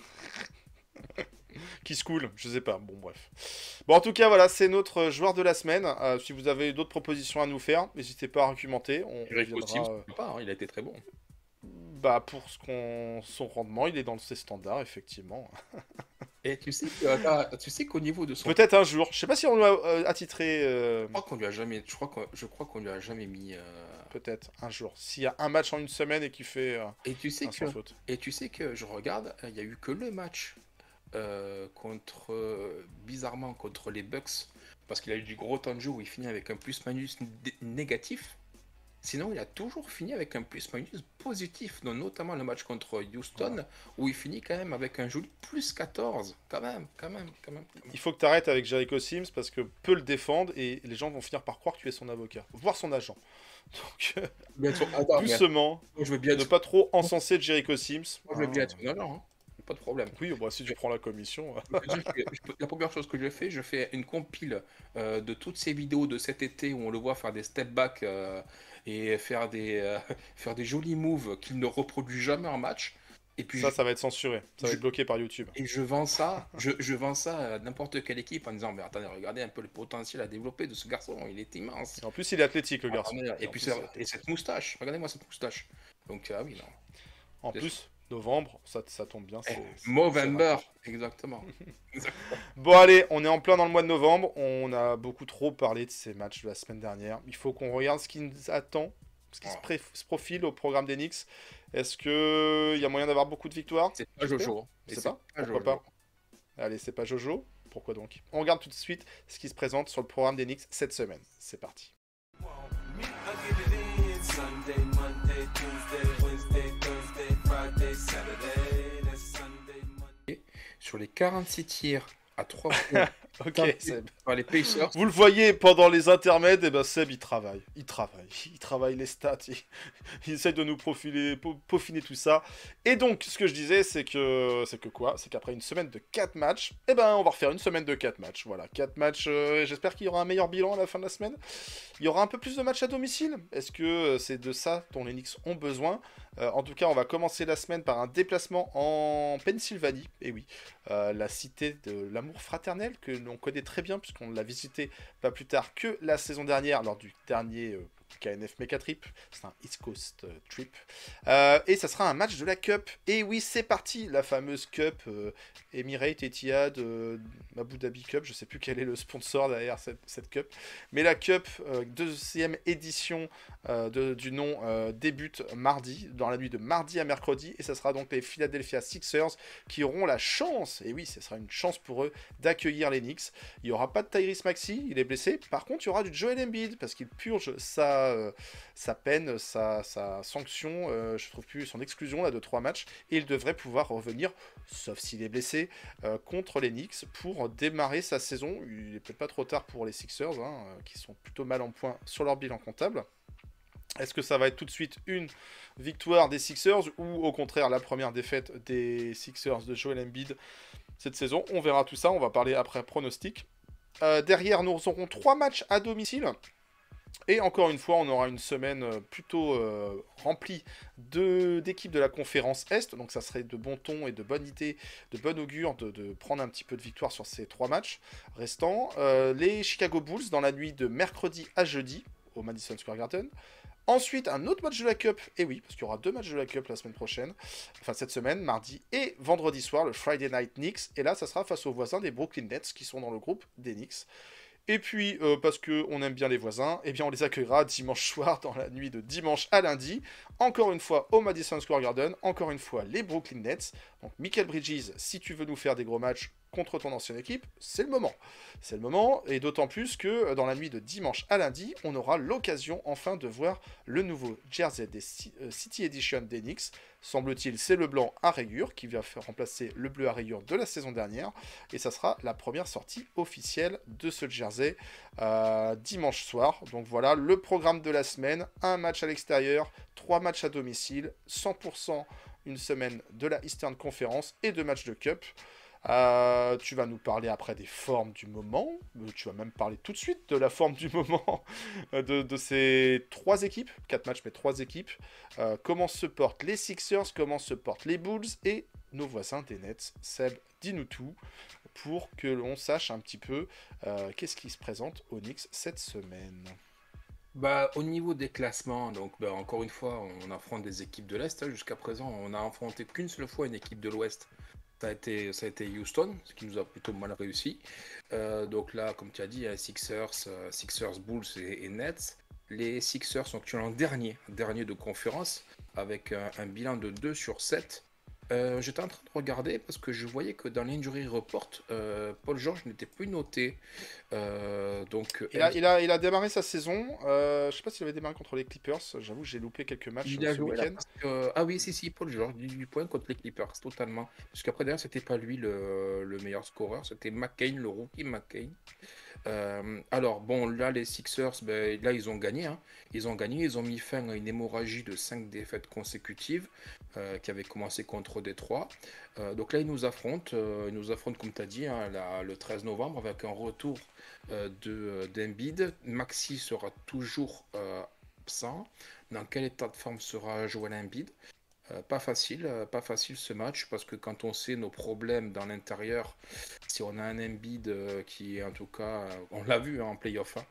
Kiss cool, je sais pas. Bon, bref. Bon, en tout cas, voilà, c'est notre joueur de la semaine. Si vous avez d'autres propositions à nous faire, n'hésitez pas à argumenter. On Eric viendra, aussi, je sais pas, hein, il a été très bon. bah, pour son rendement, il est dans ses standards, effectivement. Et tu sais qu'au niveau de son Peut-être un jour. Je sais pas si on l'a attitré. je crois qu'on lui a jamais mis. Peut-être un jour. S'il y a un match en une semaine et qu'il fait Et tu sais un sans faute. que je regarde, il y a eu que le match bizarrement contre les Bucks, parce qu'il a eu du gros temps de jeu où il finit avec un plus-minus négatif. Sinon, il a toujours fini avec un plus-minus positif, donc notamment le match contre Houston, Voilà. où il finit quand même avec un joli plus 14. Quand même. Il faut que tu arrêtes avec Jericho Sims parce que peut le défendre et les gens vont finir par croire que tu es son avocat, voire son agent. Donc, Bien sûr, attends, mais doucement, moi, je veux bien ne être. pas trop encenser Jericho Sims. Moi, je veux bien être. Non, hein, pas de problème. Oui, bah, si tu prends la commission. La première chose que je fais une compile de toutes ces vidéos de cet été où on le voit faire des step back et faire des jolis moves qu'il ne reproduit jamais en match. Et puis Ça va être censuré. Ça va je- être bloqué par YouTube. et je vends ça, je vends ça à n'importe quelle équipe en disant mais attendez, regardez un peu le potentiel à développer de ce garçon, il est immense. Et en plus, il est athlétique, le garçon. Attendez, et En puis plus, et cette moustache, regardez-moi cette moustache. Donc ah oui non. En Bien plus, Novembre, ça tombe bien. C'est Movember, rapide. exactement. Bon, allez, on est en plein dans le mois de novembre. On a beaucoup trop parlé de ces matchs de la semaine dernière. Il faut qu'on regarde ce qui nous attend, ce qui se profile au programme d'Enix. Est-ce qu'il y a moyen d'avoir beaucoup de victoires? C'est pas Jojo. Je Et sais c'est pas. pas Pourquoi Jojo. pas? Allez, c'est pas Jojo. Pourquoi donc? On regarde tout de suite ce qui se présente sur le programme d'Enix cette semaine. C'est parti. I get it in Sunday, Monday, Tuesday, Wednesday, Thursday, Friday, Saturday. That's Sunday, Monday. Sur les 46 tirs à 3 points Ok, tentés Seb. par les Pacers, Vous le voyez pendant les intermèdes, et ben Seb il travaille les stats, il essaye de nous peaufiner tout ça. Et donc ce que je disais c'est que qu'après une semaine de 4 matchs, et ben on va refaire une semaine de 4 matchs. Voilà, 4 matchs, j'espère qu'il y aura un meilleur bilan à la fin de la semaine. Il y aura un peu plus de matchs à domicile. Est-ce que c'est de ça dont les Knicks ont besoin? En tout cas, on va commencer la semaine par un déplacement en Pennsylvanie. Et oui, la cité de l'amour fraternel que l'on connaît très bien puisqu'on l'a visité pas plus tard que la saison dernière lors du dernier KNF Mecha Trip. C'est un East Coast trip. Et ça sera un match de la Cup. Et oui, c'est parti, la fameuse Cup Emirates Etihad Abu Dhabi Cup. Je sais plus quel est le sponsor derrière cette Cup. Mais la Cup, deuxième édition du nom, débute mardi, dans la nuit de mardi à mercredi. Et ça sera donc les Philadelphia Sixers qui auront la chance, et oui, ce sera une chance pour eux, d'accueillir les Knicks. Il n'y aura pas de Tyrese Maxey, il est blessé. Par contre, il y aura du Joel Embiid parce qu'il purge sa peine, sa sanction, je trouve plus son exclusion là, de 3 matchs. Et il devrait pouvoir revenir, sauf s'il est blessé, contre les Knicks pour démarrer sa saison. Il est peut-être pas trop tard pour les Sixers, qui sont plutôt mal en point sur leur bilan comptable. Est-ce que ça va être tout de suite une victoire des Sixers ou au contraire la première défaite des Sixers de Joel Embiid cette saison? On verra tout ça, on va parler après pronostic. Derrière, nous aurons 3 matchs à domicile. Et encore une fois, on aura une semaine plutôt remplie d'équipes de la conférence Est. Donc ça serait de bon ton et de bonne idée, de bonne augure de prendre un petit peu de victoire sur ces 3 matchs restants. Les Chicago Bulls dans la nuit de mercredi à jeudi au Madison Square Garden. Ensuite, un autre match de la Cup. Et oui, parce qu'il y aura 2 matchs de la Cup la semaine prochaine. Enfin, cette semaine, mardi et vendredi soir, le Friday Night Knicks. Et là, ça sera face aux voisins des Brooklyn Nets qui sont dans le groupe des Knicks. Et puis, parce qu'on aime bien les voisins, eh bien, on les accueillera dimanche soir, dans la nuit de dimanche à lundi. Encore une fois, au Madison Square Garden. Encore une fois, les Brooklyn Nets. Donc, Michael Bridges, si tu veux nous faire des gros matchs contre ton ancienne équipe, c'est le moment. C'est le moment, et d'autant plus que dans la nuit de dimanche à lundi, on aura l'occasion enfin de voir le nouveau jersey des City Edition des Knicks. Semble-t-il, c'est le blanc à rayures qui va faire remplacer le bleu à rayures de la saison dernière. Et ça sera la première sortie officielle de ce jersey dimanche soir. Donc voilà, le programme de la semaine. Un match à l'extérieur, 3 matchs à domicile, 100% une semaine de la Eastern Conference et 2 matchs de Cup. Tu vas nous parler après des formes du moment. Tu vas même parler tout de suite de la forme du moment de ces 3 équipes. 4 matchs, mais 3 équipes. Comment se portent les Sixers, comment se portent les Bulls et nos voisins des Nets. Seb, dis-nous tout pour que l'on sache un petit peu qu'est-ce qui se présente aux Knicks cette semaine. Bah, au niveau des classements, donc encore une fois, on affronte des équipes de l'Est. Jusqu'à présent, on n'a affronté qu'une seule fois une équipe de l'Ouest. Ça a été Houston, ce qui nous a plutôt mal réussi. Donc là, comme tu as dit, Sixers, Bulls et Nets. Les Sixers sont actuellement dernier de conférence avec un bilan de 2/7. J'étais en train de regarder parce que je voyais que dans l'injury report, Paul George n'était plus noté. Donc, il a démarré sa saison. Je sais pas s'il avait démarré contre les Clippers. J'avoue que j'ai loupé quelques matchs il a ce joué là week-end. parce que... Ah oui, si, Paul George, 18 points contre les Clippers, totalement. Parce qu'après, d'ailleurs, c'était pas lui le meilleur scoreur, c'était McCain, le rookie McCain. Alors, bon, là, les Sixers, là, ils ont gagné. Ils ont mis fin à une hémorragie de 5 défaites consécutives qui avait commencé contre Détroit. Donc là, ils nous affrontent, comme tu as dit, le 13 novembre avec un retour d'Embiid. Maxi sera toujours absent. Dans quel état de forme sera Joel Embiid? Pas facile ce match parce que quand on sait nos problèmes dans l'intérieur, si on a un Embiid qui est en tout cas, on l'a vu en playoff,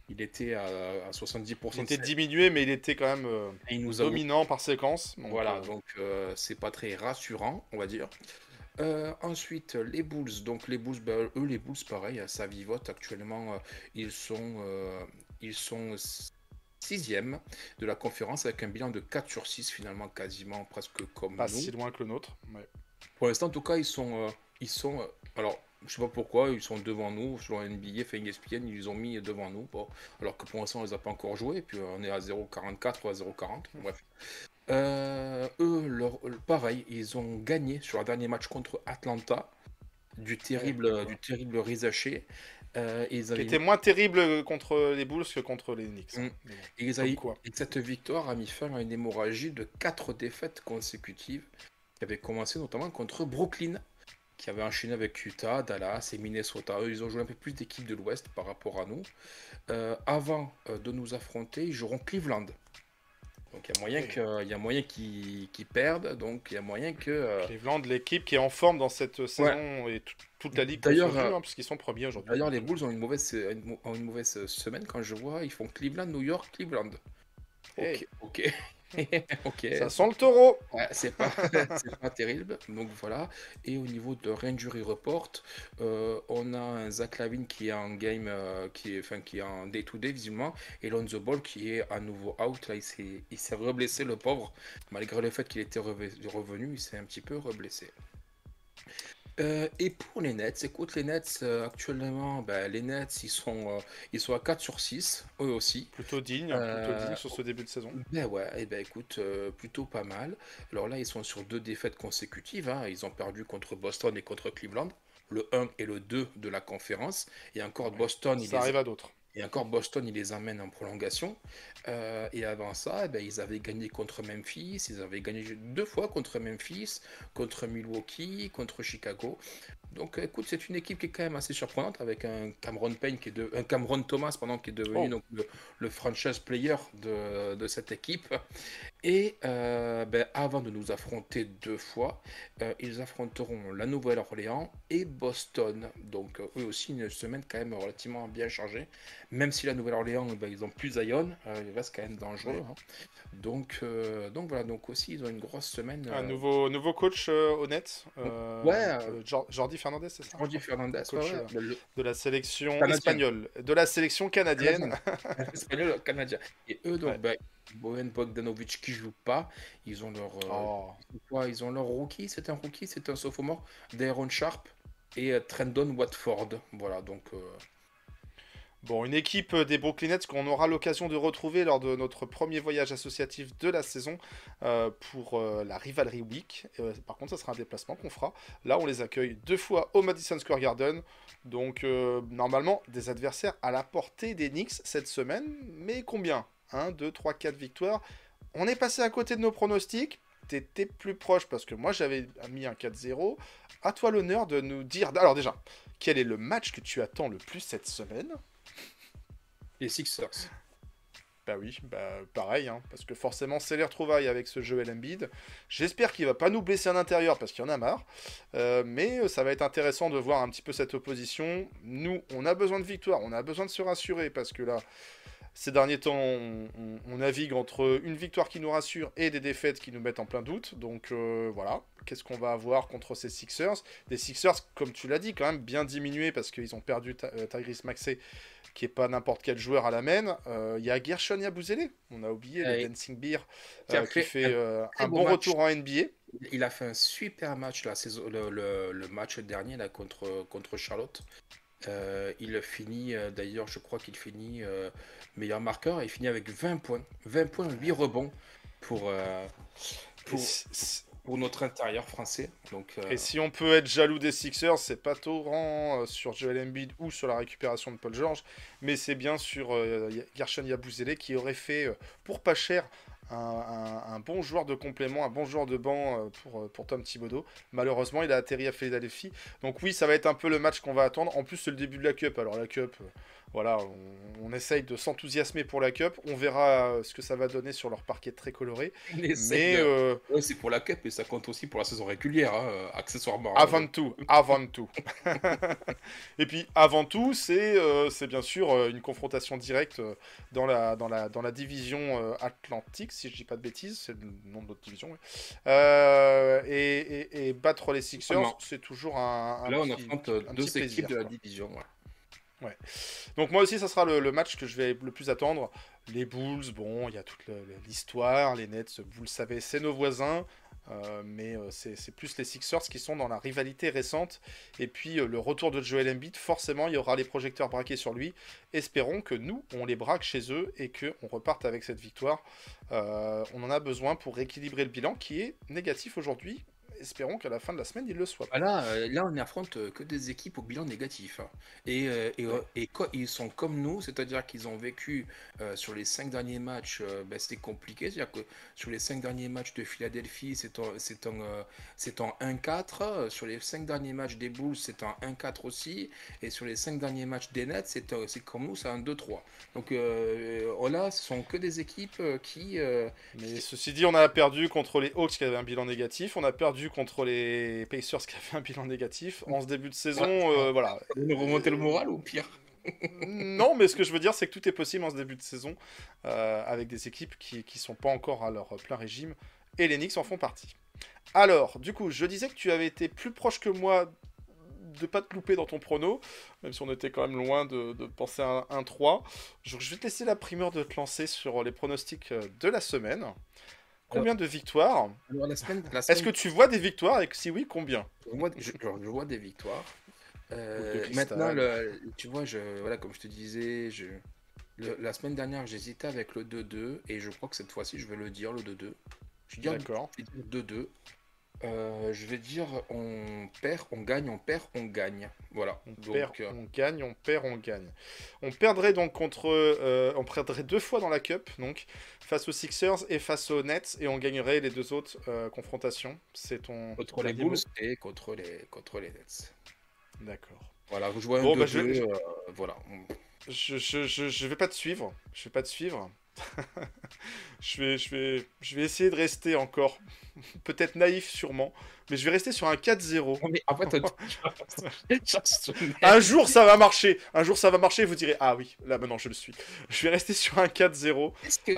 Il était à 70% Il de était ses- diminué, mais il était quand même et il nous a dominant par séquence. Donc, voilà, donc c'est pas très rassurant, on va dire. Ensuite, les Bulls. Donc les Bulls, ben, eux, les Bulls, pareil, ça vivote actuellement. Ils sont, euh, ils sont sixième de la conférence avec un bilan de 4 sur 6 finalement quasiment presque comme pas nous. si loin que le nôtre. Ouais. Pour l'instant, en tout cas, alors, je sais pas pourquoi, ils sont devant nous. Selon NBA, fait ESPN, ils les ont mis devant nous. Bon, alors que pour l'instant, on les a pas encore joués. Et puis, on est à 0,44 ou à 0,40. Bref. Eux, pareil, ils ont gagné sur leur dernier match contre Atlanta du terrible Rizaché. Ils Qui avaient était moins terrible contre les Bulls que contre les Knicks. Mm. Hein. Mais bon, Et ils comme avaient- quoi. et cette victoire a mis fin à une hémorragie de 4 défaites consécutives qui avait commencé notamment contre Brooklyn, qui avait enchaîné avec Utah, Dallas et Minnesota. Eux, ils ont joué un peu plus d'équipes de l'Ouest par rapport à nous. Avant de nous affronter, ils joueront Cleveland. Donc il y a moyen Oui. il y a moyen qu'ils perdent, donc il y a moyen que... Cleveland, l'équipe qui est en forme dans cette saison et toute la ligue D'ailleurs, confondue, hein, puisqu'ils sont premiers aujourd'hui. D'ailleurs, les Bulls ont une mauvaise semaine quand je vois, ils font Cleveland, New York, Cleveland. Hey. Ok, ok. Ça sent le taureau. Ouais, c'est pas, c'est pas terrible, donc voilà. Et au niveau de Injury Report, on a un Zach Lavine qui est en game, qui est en day-to-day visiblement, et Lonzo Ball qui est à nouveau out. Là, il s'est reblessé, le pauvre, malgré le fait qu'il était revenu, il s'est un petit peu reblessé. Et pour les Nets, écoute, les Nets actuellement, ben, les Nets ils sont à 4 sur 6, eux aussi. Plutôt digne sur ce début de saison. Ben ouais, et ben écoute, plutôt pas mal. Alors là, ils sont sur 2 défaites consécutives, hein. Ils ont perdu contre Boston et contre Cleveland, le 1 et le 2 de la conférence. Et encore Ouais. Boston, Ça arrive à d'autres. et encore Boston, il les amène en prolongation. Et avant ça, eh ben, ils avaient gagné contre Memphis, ils avaient gagné 2 fois contre Memphis, contre Milwaukee, contre Chicago. Donc écoute, c'est une équipe qui est quand même assez surprenante avec un Cameron Payne un Cameron Thomas pardon, qui est devenu Oh. donc, le franchise player de cette équipe. Et ben, avant de nous affronter 2 fois, ils affronteront la Nouvelle-Orléans et Boston. Donc eux aussi une semaine quand même relativement bien chargée. Même si la Nouvelle-Orléans, ben, ils ont plus Zion, ils restent quand même dangereux. Hein. Donc voilà, donc aussi ils ont une grosse semaine. Un nouveau coach honnête. Ouais, Jordi Fernandez, c'est ça? Jordi Fernandez, Coach ouais, ouais, de la sélection Canadienne. espagnole, de la sélection canadienne. Espagnol, canadien. Et eux, donc, Ouais. ben, Bojan Bogdanovic qui joue pas, ils ont Oh. ils ont leur rookie, c'est un rookie, c'est un sophomore, Dayron Sharp et Trendon Watford. Voilà, donc Bon, une équipe des Brooklyn Nets qu'on aura l'occasion de retrouver lors de notre premier voyage associatif de la saison pour la Rivalry Week. Par contre, ça sera un déplacement qu'on fera. Là, on les accueille 2 fois au Madison Square Garden. Donc, normalement, des adversaires à la portée des Knicks cette semaine. Mais combien 1, 2, 3, 4 victoires. On est passé à côté de nos pronostics. T'étais plus proche parce que moi, j'avais mis un 4-0. À toi l'honneur de nous dire... Alors déjà, quel est le match que tu attends le plus cette semaine ? les Sixers. Bah oui, pareil, hein, parce que forcément c'est les retrouvailles avec ce Joel Embiid. J'espère qu'il va pas nous blesser à l'intérieur parce qu'il y en a marre, mais ça va être intéressant de voir un petit peu cette opposition. Nous, on a besoin de victoire, on a besoin de se rassurer parce que là, ces derniers temps, on navigue entre une victoire qui nous rassure et des défaites qui nous mettent en plein doute. Donc voilà, qu'est-ce qu'on va avoir contre ces Sixers? Des Sixers, comme tu l'as dit, quand même bien diminués parce qu'ils ont perdu Tyrese Maxey, qui est pas n'importe quel joueur à la main. Il y a Gershon Yabusele, on a oublié, le Dancing Beer, qui fait un bon retour en NBA. Il a fait un super match le match dernier là, contre Charlotte. Il finit, d'ailleurs, je crois qu'il finit meilleur marqueur. Il finit avec 20 points. 20 points, 8 rebonds pour notre intérieur français. Donc, Et si on peut être jaloux des Sixers, c'est pas Torrent sur Joel Embiid ou sur la récupération de Paul George, mais c'est bien sur Gershon Yabusele qui aurait fait, pour pas cher, un bon joueur de complément, un bon joueur de banc pour Tom Thibodeau. Malheureusement, il a atterri à Philadelphie. Donc oui, ça va être un peu le match qu'on va attendre. En plus, c'est le début de la Cup. Alors la Cup, voilà, on essaye de s'enthousiasmer pour la Cup. On verra ce que ça va donner sur leur parquet très coloré. On essaie Mais de- Ouais, c'est pour la Cup et ça compte aussi pour la saison régulière, hein, accessoirement. hein. avant tout, avant tout. Et puis avant tout, c'est bien sûr une confrontation directe dans la division Atlantique, si je dis pas de bêtises, c'est le nom de notre division. Ouais. Et battre les Sixers, Non. c'est toujours un Là, on petit, affronte un petit deux plaisir, équipes de la quoi. division. Ouais. Donc moi aussi, ça sera le match que je vais le plus attendre. Les Bulls, bon, il y a toute l'histoire. Les Nets, vous le savez, c'est nos voisins. Mais c'est plus les Sixers qui sont dans la rivalité récente. Et puis le retour de Joel Embiid, forcément, il y aura les projecteurs braqués sur lui. Espérons que nous, on les braque chez eux et qu'on reparte avec cette victoire. On en a besoin pour rééquilibrer le bilan qui est négatif aujourd'hui. Espérons qu'à la fin de la semaine, il le soit. Ah là, on affronte que des équipes au bilan négatif. Hein. Ils sont comme nous, c'est-à-dire qu'ils ont vécu sur les 5 derniers matchs, c'était compliqué. C'est-à-dire que sur les 5 derniers matchs de Philadelphie, c'est en 1-4. Sur les 5 derniers matchs des Bulls, c'est en 1-4 aussi. Et sur les 5 derniers matchs des Nets, c'est comme nous, c'est un 2-3. Donc là, ce sont que des équipes qui... Mais ceci dit, on a perdu contre les Hawks qui avaient un bilan négatif. On a perdu contre les Pacers qui avaient un bilan négatif. En ce début de saison, voilà. Nous remonter le moral ou pire? Non, mais ce que je veux dire, c'est que tout est possible en ce début de saison avec des équipes qui sont pas encore à leur plein régime. Et les Knicks en font partie. Alors, du coup, je disais que tu avais été plus proche que moi de pas te louper dans ton prono, même si on était quand même loin de penser à un 1-3. Je vais te laisser la primeur de te lancer sur les pronostics de la semaine. Combien de victoires? Alors, la semaine, Est-ce que tu vois des victoires et si oui, combien? je vois des victoires. De cristal. Maintenant, tu vois, voilà, comme je te disais, la semaine dernière, j'hésitais avec le 2-2 et je crois que cette fois-ci, je vais le dire, le 2-2. D'accord. Je vais dire 2-2. Je vais dire on perd, on gagne, on perd, on gagne. Voilà. On perd, on gagne, on perd, on gagne. On perdrait donc on perdrait 2 fois dans la Cup, donc face aux Sixers et face aux Nets, et on gagnerait les 2 autres confrontations. C'est ton contre les dernier Bulls mot? et contre les Nets. D'accord. Voilà, vous jouez un Bon, 2-2, bah, je voilà. vais pas te suivre. Je vais pas te suivre. Je vais essayer de rester encore, peut-être naïf sûrement, mais je vais rester sur un 4-0. Non, mais en fait, Un jour ça va marcher, un jour ça va marcher et vous direz ah oui, là maintenant je le suis. Je vais rester sur un 4-0.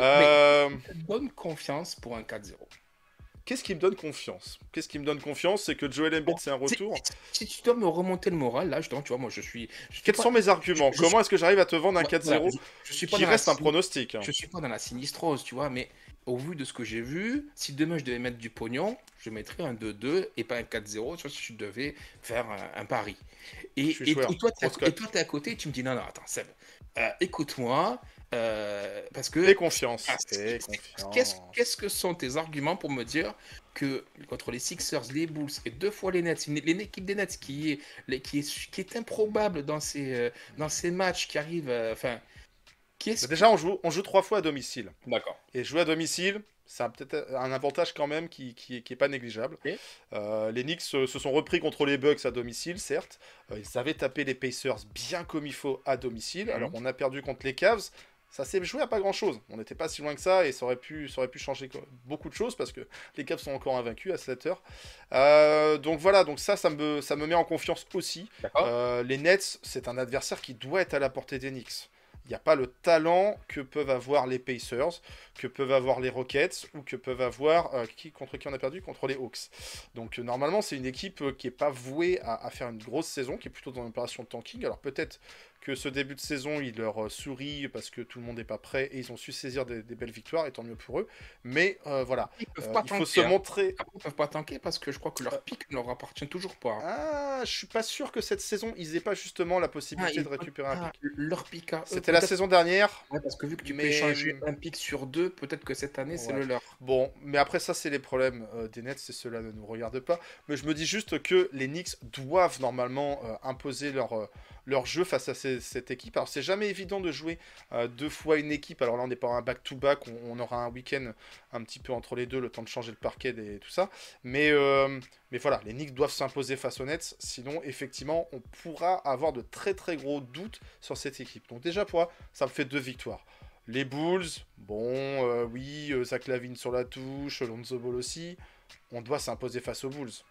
bonne confiance pour un 4-0. Qu'est-ce qui me donne confiance? Qu'est-ce qui me donne confiance? C'est que Joel Embiid c'est un retour. Si tu dois me remonter le moral, là, justement, tu vois, moi je Quels sont mes arguments? Comment est-ce que j'arrive à te vendre un Voilà, 4-0 je suis pas qui dans reste la un pronostic, hein. Je suis pas dans la sinistrose, tu vois, mais au vu de ce que j'ai vu, si demain je devais mettre du pognon, je mettrais un 2-2 et pas un 4-0, tu vois, si je devais faire un pari. Et toi, t'es à côté, tu me dis non, non, attends, Seb, écoute-moi, parce que Fais confiance. qu'est-ce que sont tes arguments pour me dire que contre les Sixers, les Bulls et 2 fois les Nets, l'équipe des Nets qui est improbable dans ces matchs qui arrivent, Déjà, on joue 3 fois à domicile. D'accord. Et jouer à domicile, ça a peut-être un avantage quand même qui est pas négligeable. Ok. Les Knicks se sont repris contre les Bucks à domicile, certes. Ils avaient tapé les Pacers bien comme il faut à domicile. Mhm. Alors, on a perdu contre les Cavs. Ça s'est joué à pas grand-chose. On n'était pas si loin que ça et ça aurait pu changer beaucoup de choses parce que les Cavs sont encore invaincus à 7 heures. Donc voilà, donc ça me met en confiance aussi. D'accord. Les Nets, c'est un adversaire qui doit être à la portée des Knicks. Il n'y a pas le talent que peuvent avoir les Pacers, que peuvent avoir les Rockets, ou que peuvent avoir... contre qui on a perdu? Contre les Hawks. Donc normalement, c'est une équipe qui n'est pas vouée à faire une grosse saison, qui est plutôt dans une opération de tanking. Alors peut-être que ce début de saison, il leur sourit parce que tout le monde n'est pas prêt, et ils ont su saisir des belles victoires, et tant mieux pour eux. Mais voilà, Ils peuvent pas il faut tanker, se hein. montrer... Après, ils peuvent pas tanker parce que je crois que leur pic ne leur appartient toujours pas. Hein. Ah, je suis pas sûr que cette saison, ils aient pas justement la possibilité de récupérer un pic. Leur pic à eux, C'était la saison dernière. Ouais, parce que vu que tu peux mais- échanger un pic sur 2, peut-être que cette année, c'est Ouais. le leur. Bon, mais après ça, c'est les problèmes des Nets, et cela ne nous regarde pas. Mais je me dis juste que les Knicks doivent normalement imposer leur jeu face à ces cette équipe. Alors, c'est jamais évident de jouer 2 fois une équipe. Alors là, on n'est pas en un back-to-back. On aura un week-end un petit peu entre les deux, le temps de changer le parquet et tout ça. Mais voilà, les Knicks doivent s'imposer face aux Nets. Sinon, effectivement, on pourra avoir de très très gros doutes sur cette équipe. Donc déjà, pour moi, ça me fait 2 victoires. Les Bulls, bon, oui, Zach LaVine sur la touche, Lonzo Ball aussi. On doit s'imposer face aux Bulls.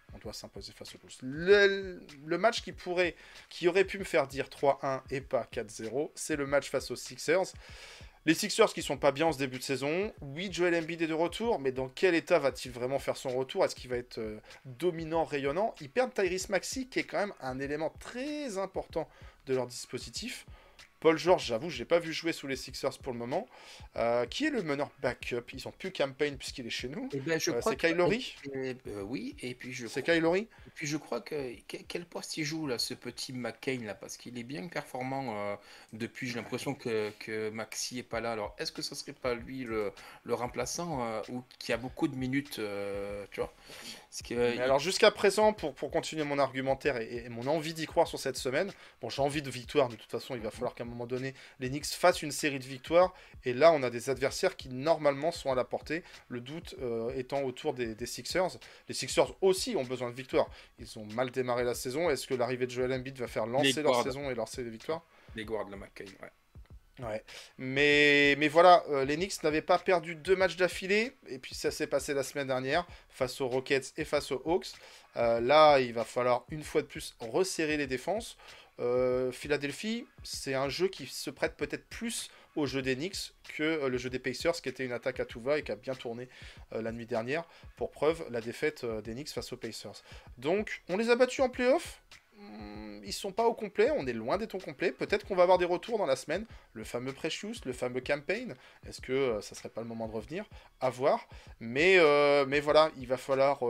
Le match qui aurait pu me faire dire 3-1 et pas 4-0, c'est le match face aux Sixers. Les Sixers qui sont pas bien en ce début de saison. Oui, Joel Embiid est de retour, mais dans quel état va-t-il vraiment faire son retour? Est-ce qu'il va être dominant, rayonnant? Ils perdent Tyrese Maxey, qui est quand même un élément très important de leur dispositif. Paul George, j'avoue, je l'ai pas vu jouer sous les Sixers pour le moment. Qui est le meneur backup? Ils ont plus Campaign puisqu'il est chez nous. Eh ben, je crois C'est Kyle Lowry? oui, et puis C'est Kyle Lowry? et puis je crois quel poste il joue là, ce petit McCain là, parce qu'il est bien performant depuis. J'ai l'impression que Maxi est pas là. Alors, est-ce que ce serait pas lui le remplaçant ou qui a beaucoup de minutes, tu vois? Parce que Mais alors jusqu'à présent, pour continuer mon argumentaire et mon envie d'y croire sur cette semaine, bon j'ai envie de victoire, de toute façon il va falloir qu'à un moment donné les Knicks fassent une série de victoires, et là on a des adversaires qui normalement sont à la portée, le doute étant autour des Sixers. Les Sixers aussi ont besoin de victoires, ils ont mal démarré la saison, est-ce que l'arrivée de Joel Embiid va faire lancer leur saison et lancer des victoires? les guards de McCain, ouais. Ouais, mais voilà, les Knicks n'avaient pas perdu 2 matchs d'affilée, et puis ça s'est passé la semaine dernière face aux Rockets et face aux Hawks. Là, il va falloir une fois de plus resserrer les défenses. Philadelphie, c'est un jeu qui se prête peut-être plus au jeu des Knicks que le jeu des Pacers, qui était une attaque à tout va et qui a bien tourné la nuit dernière. Pour preuve, la défaite des Knicks face aux Pacers. Donc, on les a battus en playoff. Ils sont pas au complet, on est loin d'être au complet. Peut-être qu'on va avoir des retours dans la semaine. Le fameux Precious, le fameux Campaign. Est-ce que ça serait pas le moment de revenir? À voir. Mais voilà, il va falloir.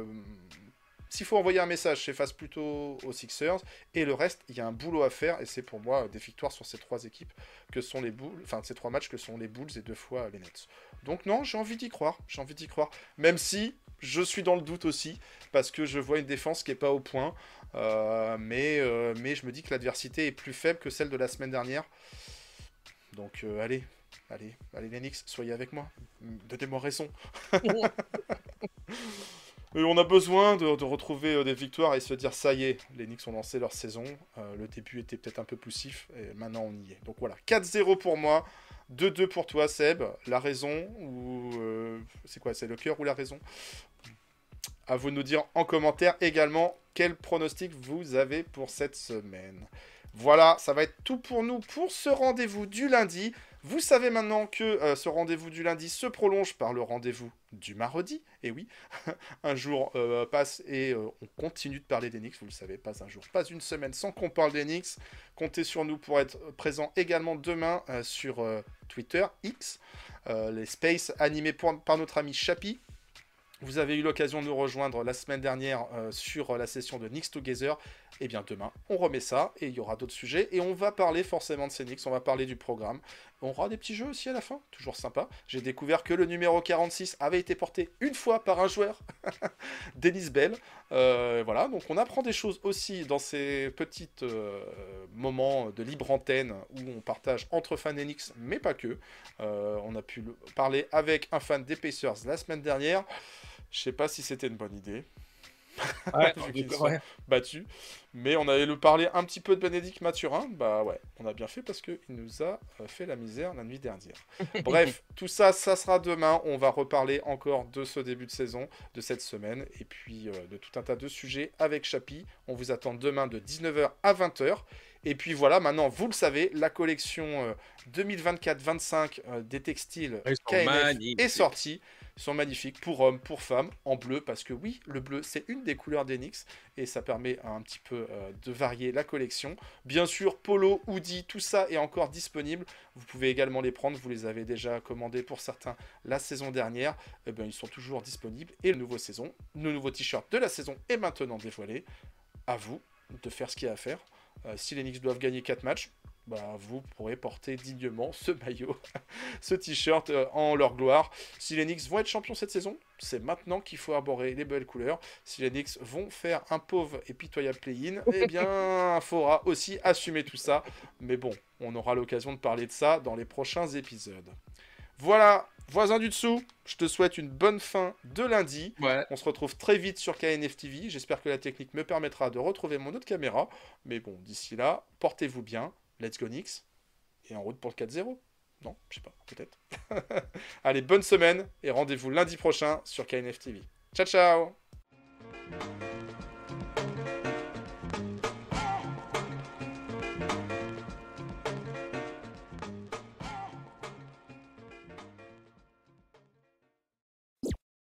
S'il faut envoyer un message, c'est face plutôt aux Sixers. Et le reste, il y a un boulot à faire. Et c'est pour moi des victoires sur ces 3 équipes que sont les Bulls. Enfin, ces 3 matchs que sont les Bulls et 2 fois les Nets. Donc non, j'ai envie d'y croire. J'ai envie d'y croire. Même si je suis dans le doute aussi. Parce que je vois une défense qui est pas au point. Mais je me dis que l'adversité est plus faible que celle de la semaine dernière. Donc allez les Knicks, soyez avec moi. Donnez-moi raison. Et on a besoin de retrouver des victoires et se dire ça y est, les Knicks ont lancé leur saison. Le début était peut-être un peu poussif et maintenant on y est. Donc voilà, 4-0 pour moi, 2-2 pour toi Seb. La raison ou c'est quoi? C'est le cœur ou la raison? À vous de nous dire en commentaire également quel pronostic vous avez pour cette semaine. Voilà, ça va être tout pour nous pour ce rendez-vous du lundi. Vous savez maintenant que ce rendez-vous du lundi se prolonge par le rendez-vous du mardi. Et oui, un jour passe et on continue de parler des Knicks. Vous le savez, pas un jour, pas une semaine sans qu'on parle des Knicks. Comptez sur nous pour être présents également demain sur Twitter, X, les spaces animés par notre ami Chapi. Vous avez eu l'occasion de nous rejoindre la semaine dernière sur la session de Knicks Together. Et bien demain, on remet ça et il y aura d'autres sujets. Et on va parler forcément de ces Knicks, on va parler du programme. On aura des petits jeux aussi à la fin, toujours sympa. J'ai découvert que le numéro 46 avait été porté une fois par un joueur, Dennis Bell. Voilà, donc on apprend des choses aussi dans ces petits moments de libre antenne où on partage entre fans des Knicks, mais pas que. On a pu parler avec un fan des Pacers la semaine dernière. Je sais pas si c'était une bonne idée. Ouais, Vu qu'ils sont battus. Mais on allait le parler un petit peu de Bénédicte Mathurin. Bah ouais, on a bien fait parce qu'il nous a fait la misère la nuit dernière. Bref, tout ça, ça sera demain. On va reparler encore de ce début de saison, de cette semaine. Et puis de tout un tas de sujets avec Chapi. On vous attend demain de 19h à 20h. Et puis voilà, maintenant, vous le savez, la collection 2024-25 des textiles KNF est sortie. Ils sont magnifiques pour hommes, pour femmes, en bleu, parce que oui, le bleu, c'est une des couleurs des Knicks, et ça permet un petit peu de varier la collection. Bien sûr, polo, hoodie, tout ça est encore disponible. Vous pouvez également les prendre, vous les avez déjà commandés pour certains la saison dernière. Eh bien, ils sont toujours disponibles, et le nouveau t-shirt de la saison est maintenant dévoilé. À vous de faire ce qu'il y a à faire. Si les Knicks doivent gagner 4 matchs, vous pourrez porter dignement ce maillot, ce t-shirt en leur gloire. Si les Knicks vont être champions cette saison, c'est maintenant qu'il faut arborer les belles couleurs. Si les Knicks vont faire un pauvre et pitoyable play-in, eh bien, il faudra aussi assumer tout ça. Mais bon, on aura l'occasion de parler de ça dans les prochains épisodes. Voilà, voisin du dessous, je te souhaite une bonne fin de lundi. Ouais. On se retrouve très vite sur KNF TV. J'espère que la technique me permettra de retrouver mon autre caméra. Mais bon, d'ici là, portez-vous bien. Let's go Knicks. Et en route pour le 4-0. Non, je sais pas, peut-être. Allez, bonne semaine et rendez-vous lundi prochain sur KNF TV. Ciao, ciao!